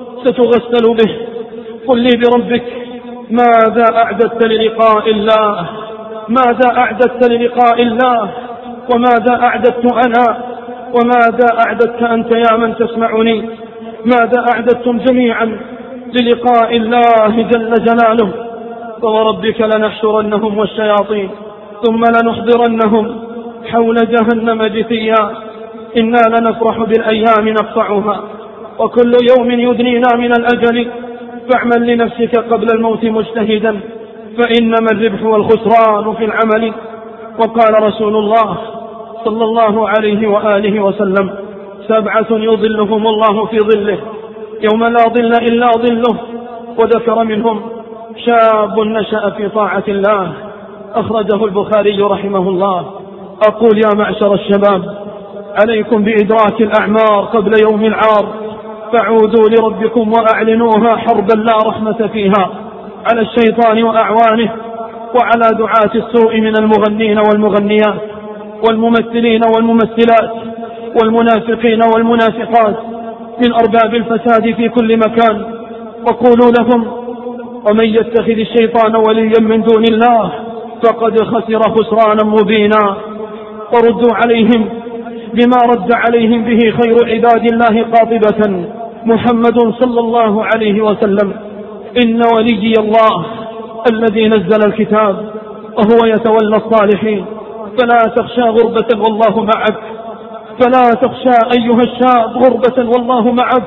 ستغسل به. قل لي بربك، ماذا أعددت للقاء الله؟ ماذا أعددت للقاء الله؟ وماذا أعددت أنا؟ وماذا أعددت أنت يا من تسمعني؟ ماذا أعددتم جميعا للقاء الله جل جلاله؟ فوربك لنحشرنهم والشياطين ثم لنحضرنهم حول جهنم جثيا. إنا لنفرح بالأيام نقطعها، وكل يوم يدنينا من الأجل. فاعمل لنفسك قبل الموت مجتهدا، فإنما الربح والخسران في العمل. وقال رسول الله صلى الله عليه وآله وسلم: سبعة يظلهم الله في ظله يوم لا ظل إلا ظله. وذكر منهم شاب نشأ في طاعة الله، أخرجه البخاري رحمه الله. أقول يا معشر الشباب، عليكم بإدراك الأعمار قبل يوم العار، فعودوا لربكم وأعلنوها حربا لا رحمة فيها على الشيطان وأعوانه، وعلى دعاة السوء من المغنين والمغنيات والممثلين والممثلات والمنافقين والمنافقات من أرباب الفساد في كل مكان. وقولوا لهم: ومن يتخذ الشيطان وليا من دون الله فقد خسر خسرانا مبينا. وردوا عليهم بما رد عليهم به خير عباد الله قاطبة، محمد صلى الله عليه وسلم: إن وليي الله الذي نزل الكتاب وهو يتولى الصالحين، فلا تخشى غربة والله معك. فلا تخشى أيها الشاب غربة والله معك،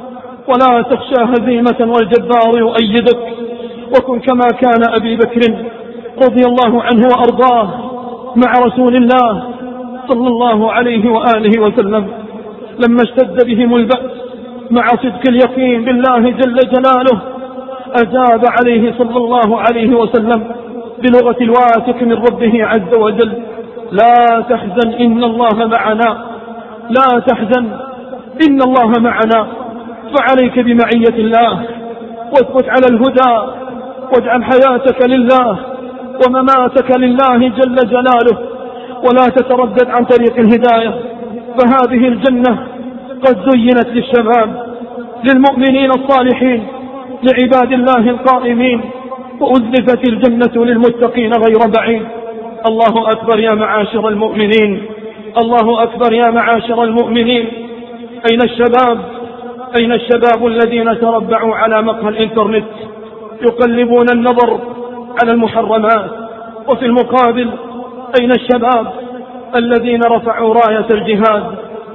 ولا تخشى هزيمة والجبار يؤيدك. وكن كما كان أبي بكر رضي الله عنه وأرضاه مع رسول الله صلى الله عليه وآله وسلم لما اشتد بهم البأس، مع صدق اليقين بالله جل جلاله أجاب عليه صلى الله عليه وسلم بلغة الواثق من ربه عز وجل: لا تحزن إن الله معنا، لا تحزن إن الله معنا. فعليك بمعية الله، واثبت على الهدى، واجعل حياتك لله ومماتك لله جل جلاله، ولا تتردد عن طريق الهداية. فهذه الجنة قد زينت للشباب، للمؤمنين الصالحين، لعباد الله القائمين، وأزلفت الجنة للمتقين غير بعيد. الله أكبر يا معاشر المؤمنين، الله أكبر يا معاشر المؤمنين. أين الشباب؟ أين الشباب الذين تربعوا على مقهى الإنترنت يقلبون النظر على المحرمات؟ وفي المقابل أين الشباب الذين رفعوا راية الجهاد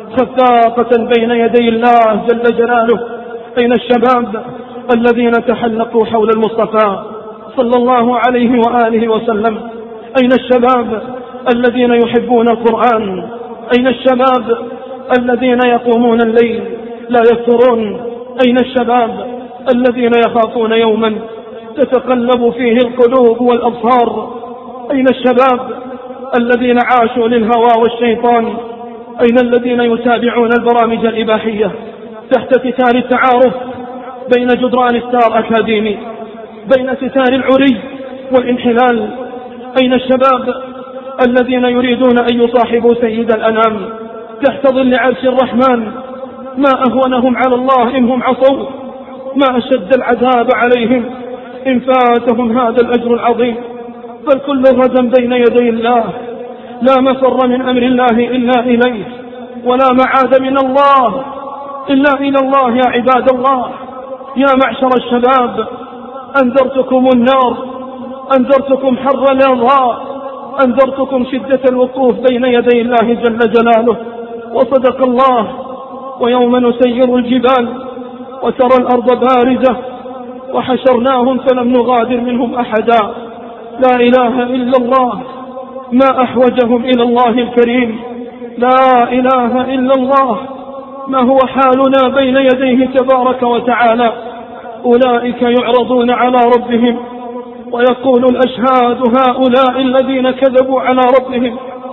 خفاقة بين يدي الله جل جلاله؟ أين الشباب الذين تحلقوا حول المصطفى صلى الله عليه وآله وسلم؟ أين الشباب الذين يحبون القرآن؟ أين الشباب الذين يقومون الليل لا يفترون؟ أين الشباب الذين يخافون يوما تتقلب فيه القلوب والأبصار؟ أين الشباب الذين عاشوا للهوى والشيطان؟ أين الذين يتابعون البرامج الإباحية تحت ستار التعارف بين جدران ستار أكاديمي، بين ستار العري والانحلال؟ أين الشباب الذين يريدون أن يصاحبوا سيد الأنام تحت ظل عرش الرحمن؟ ما أهونهم على الله إن هم عصوا، ما أشد العذاب عليهم إن فاتهم هذا الأجر العظيم. فالكل غدا بين يدي الله، لا مفر من أمر الله إلا إليه، ولا معاد من الله إلا إلى الله. يا عباد الله، يا معشر الشباب، أنذرتكم النار، أنذرتكم حر الإرهاء، أنذرتكم شدة الوقوف بين يدي الله جل جلاله. وصدق الله ويوم نسير الجبال وترى الأرض بارزة وحشرناهم فلم نغادر منهم أحدا. لا إله إلا الله، ما أحوجهم إلى الله الكريم. لا إله إلا الله، ما هو حالنا بين يديه تبارك وتعالى. أولئك يعرضون على ربهم ويقول الأشهاد هؤلاء الذين كذبوا على ربهم،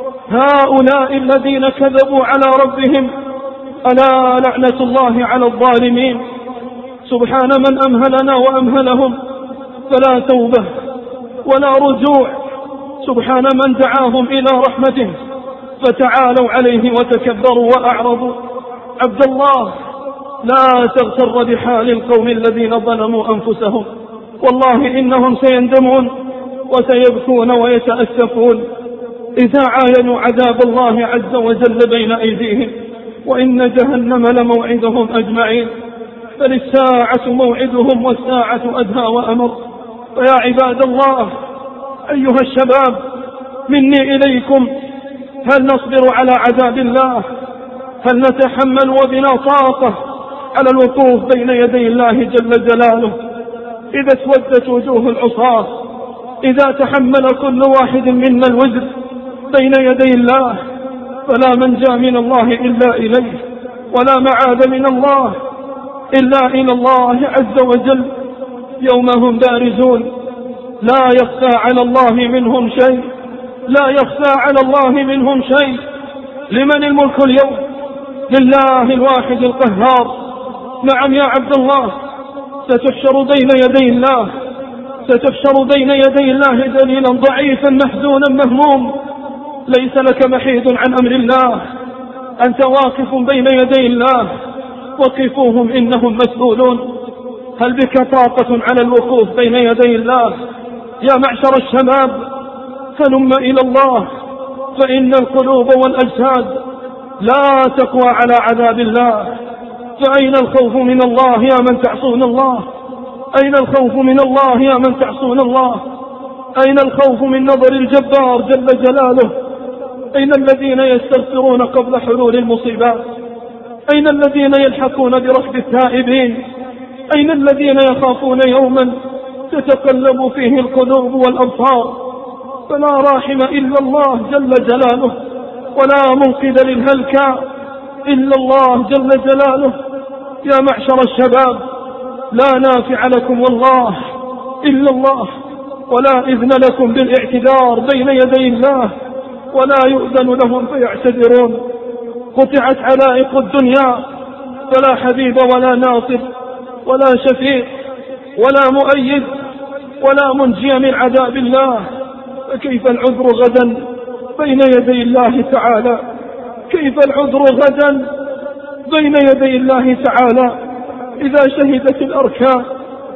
هؤلاء الذين كذبوا على ربهم، ألا لعنة الله على الظالمين. سبحان من أمهلنا وأمهلهم فلا توبة ولا رجوع، سبحان من دعاهم إلى رحمته فتعالوا عليه وتكبروا وأعرضوا. عبد الله، لا تغتر بحال القوم الذين ظلموا أنفسهم، والله إنهم سيندمون وسيبكون ويتأسفون إذا عاينوا عذاب الله عز وجل بين أيديهم. وإن جهنم لموعدهم أجمعين، فللساعة موعدهم والساعة أدهى وأمر. فيا عباد الله، أيها الشباب، مني إليكم، هل نصبر على عذاب الله؟ هل نتحمل وبنا طاقة على الوقوف بين يدي الله جل جلاله إذا اسودت وجوه العصاة، إذا تحمل كل واحد منا الوزر بين يدي الله؟ فلا منجا من الله إلا إليه، ولا معاذ من الله إلا إلى الله عز وجل. يوم هم بارزون لا يخفى على الله منهم شيء، لا يخفى على الله منهم شيء. لمن الملك اليوم؟ لله الواحد القهار. نعم يا عبد الله، ستحشر بين يدي الله، ستحشر بين يدي الله ذليلا ضعيفا محزونا مهموم، ليس لك محيد عن أمر الله. أنت واقف بين يدي الله، وقفوهم إنهم مسؤولون. هل بك طاقة على الوقوف بين يدي الله؟ يا معشر الشباب، فلم إلى الله، فإن القلوب والأجساد لا تقوى على عذاب الله. فأين الخوف من الله يا من تعصون الله؟ أين الخوف من الله يا من تعصون الله؟ أين الخوف من نظر الجبار جل جلاله؟ أين الذين يستغفرون قبل حلول المصيبات؟ أين الذين يلحقون بركب التائبين؟ أين الذين يخافون يوما تتقلب فيه القلوب والأبصار؟ فلا راحم إلا الله جل جلاله، ولا منقذ للهلكى إلا الله جل جلاله. يا معشر الشباب، لا نافع لكم والله إلا الله، ولا إذن لكم بالاعتذار بين يدي الله، ولا يؤذن لهم فيعتذرون. قطعت علائق الدنيا، فلا حبيب ولا ناصر ولا شفيع ولا مؤيد ولا منجي من عذاب الله. فكيف العذر غدا بين يدي الله تعالى؟ كيف العذر غدا بين يدي الله تعالى إذا شهدت الأركان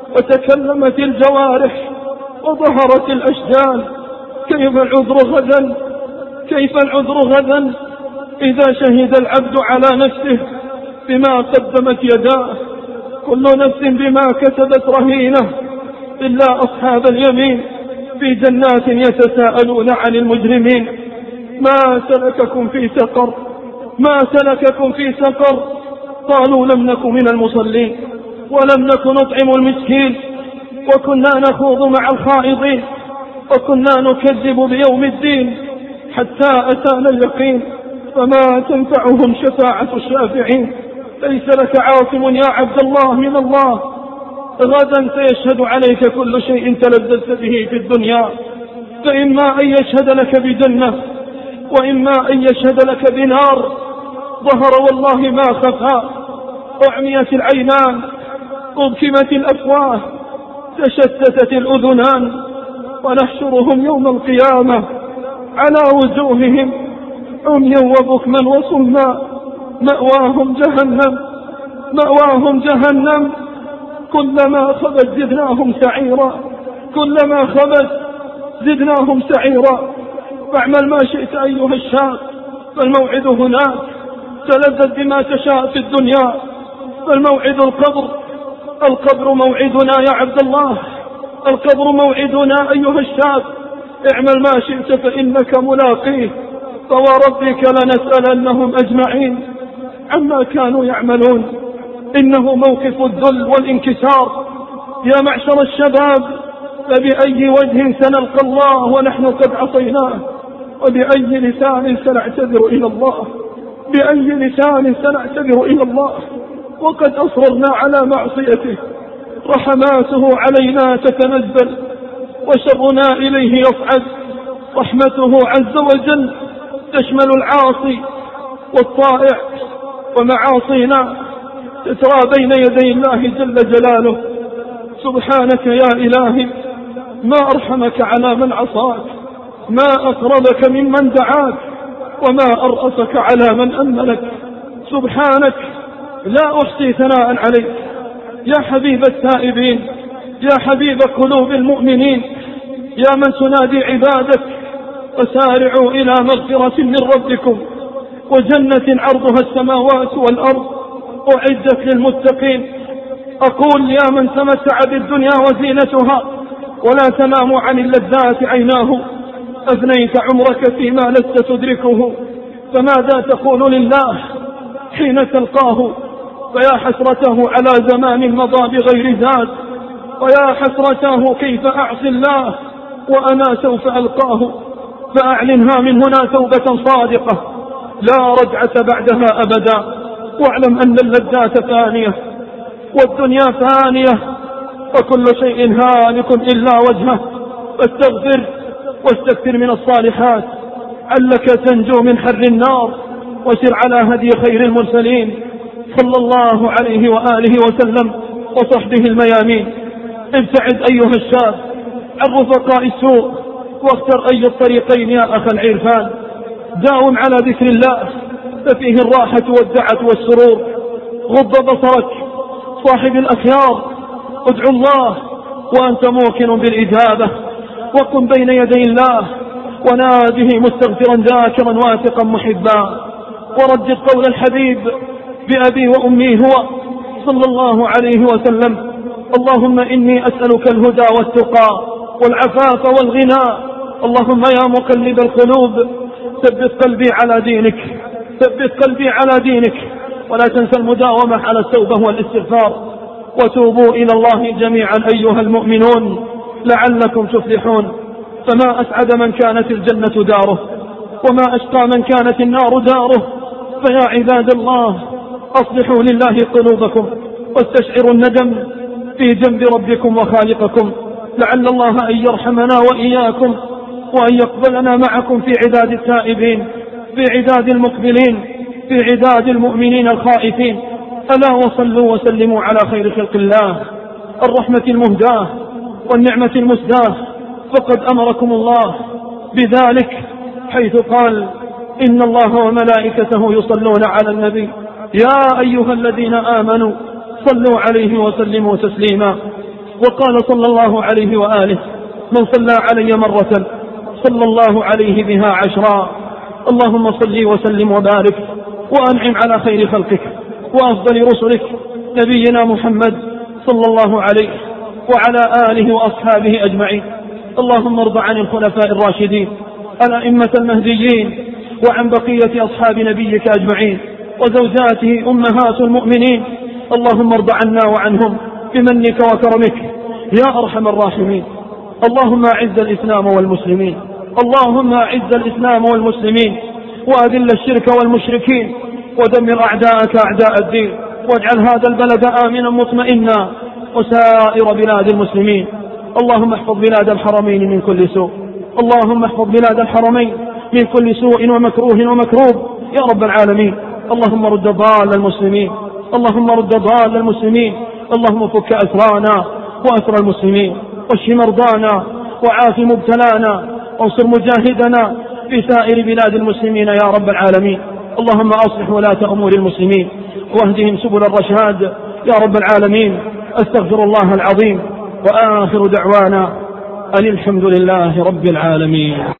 وتكلمت الجوارح وظهرت الأشجان؟ كيف العذر غدا؟ كيف العذر غدا إذا شهد العبد على نفسه بما قدمت يداه؟ كل نفس بما كسبت رهينة إلا أصحاب اليمين في جنات يتساءلون عن المجرمين. ما سلككم في سقر؟ ما سلككم في سقر؟ قالوا لم نك من المصلين ولم نك نطعم المسكين وكنا نخوض مع الخائضين وكنا نكذب بيوم الدين حتى أتانا اليقين فما تنفعهم شفاعة الشافعين. ليس لك عاصم يا عبد الله من الله، غدا سيشهد عليك كل شيء تلذذت به في الدنيا، فإما أن يشهد لك بجنة وإما أن يشهد لك بنار. ظهر والله ما خفى، أعميت العينان، أبكمت الأفواه، تشتتت الأذنان، ونحشرهم يوم القيامة على وجوههم عميا وبكما وصما، مأواهم جهنم، مأواهم جهنم، كلما خبت زدناهم سعيرا، كلما خبت زدناهم سعيرا. فاعمل ما شئت أيها الشاب، فالموعد هناك، تلذذ بما تشاء في الدنيا، فالموعد القبر. القبر موعدنا يا عبد الله، القبر موعدنا أيها الشاب. اعمل ما شئت فإنك ملاقيه، فوربك لنسألنهم أجمعين. عما كانوا يعملون. إنه موقف الذل والانكسار. يا معشر الشباب، فبأي وجه سنلقى الله ونحن قد عصيناه؟ وبأي لسان سنعتذر إلى الله؟ بأي لسان سنعتذر إلى الله وقد أصررنا على معصيته؟ رحماته علينا تتنزل وشرنا إليه يصعد. رحمته عز وجل تشمل العاصي والطائع، ومعاصينا تترى بين يدي الله جل جلاله. سبحانك يا إلهي، ما أرحمك على من عصاك، ما أقربك ممن دعاك، وما أرأسك على من أملك. سبحانك لا أحصي ثناء عليك يا حبيب التائبين، يا حبيب قلوب المؤمنين، يا من تنادي عبادك وسارعوا إلى مغفرة من ربكم وجنة عرضها السماوات والأرض أعدت للمتقين. أقول يا من تمتع بالدنيا وزينتها ولا تنام عن اللذات عيناه، أفنيت عمرك فيما لست تدركه، فماذا تقول لله حين تلقاه؟ فيا حسرته على زمان مضى بغير ذات، ويا حسرته كيف أعصي الله وأنا سوف ألقاه. فأعلنها من هنا توبة صادقة لا رجعة بعدها أبدا، واعلم أن اللذات فانية والدنيا فانية وكل شيء هالك إلا وجهه، فاستغفر واستكثر من الصالحات علك تنجو من حر النار، وسر على هدي خير المرسلين صلى الله عليه وآله وسلم وصحبه الميامين. ابتعد أيها الشاب عن رفقاء السوء واختر أي الطريقين يا أخ العرفان. داوم على ذكر الله ففيه الراحة والدعة والسرور. غض بصرك صاحب الأخيار، ادعو الله وأنت موقن بالإجابة، وقم بين يدي الله وناده مستغفرا ذاكرا واثقا محبا، وردد قول الحبيب بأبي وأمي هو صلى الله عليه وسلم: اللهم إني أسألك الهدى والتقى والعفاف والغنى. اللهم يا مقلب القلوب ثبت قلبي على دينك، ثبت قلبي على دينك، ولا تنسى المداومة على التوبة والاستغفار. وتوبوا إلى الله جميعا أيها المؤمنون لعلكم تفلحون. فما أسعد من كانت الجنة داره، وما أشقى من كانت النار داره. فيا عباد الله، أصلحوا لله قلوبكم واستشعروا الندم في جنب ربكم وخالقكم، لعل الله أن يرحمنا وإياكم وأن يقبلنا معكم في عداد التائبين، في عداد المقبلين، في عداد المؤمنين الخائفين. ألا وصلوا وسلموا على خير خلق الله الرحمة المهداة والنعمة المسداة، فقد أمركم الله بذلك حيث قال: إن الله وملائكته يصلون على النبي يا أيها الذين آمنوا صلوا عليه وسلموا تسليما. وقال صلى الله عليه وآله: من صلى علي مرة صلى الله عليه بها عشرا. اللهم صل وسلم وبارك وأنعم على خير خلقك وأفضل رسلك نبينا محمد صلى الله عليه وعلى آله وأصحابه أجمعين. اللهم ارض عن الخلفاء الراشدين الأئمة المهديين وعن بقية أصحاب نبيك أجمعين وزوجاته أمهات المؤمنين. اللهم ارض عنا وعنهم بمنك وكرمك يا أرحم الراحمين. اللهم أعز الإسلام والمسلمين، اللهم أعز الإسلام والمسلمين وأذل الشرك والمشركين ودمر أعداءك أعداء الدين، واجعل هذا البلد آمنا مطمئنا وسائر بلاد المسلمين. اللهم احفظ بلاد الحرمين من كل سوء، اللهم احفظ بلاد الحرمين من كل سوء ومكروه ومكروب يا رب العالمين. اللهم رد ضال المسلمين، اللهم رد ضال المسلمين. اللهم فك أسرانا وأسر المسلمين، واشف مرضانا وعاف مبتلانا، وانصر مجاهدنا في سائر بلاد المسلمين يا رب العالمين. اللهم أصلح ولاة أمور المسلمين واهدهم سبل الرشاد يا رب العالمين. أستغفر الله العظيم، وآخر دعوانا أن الحمد لله رب العالمين.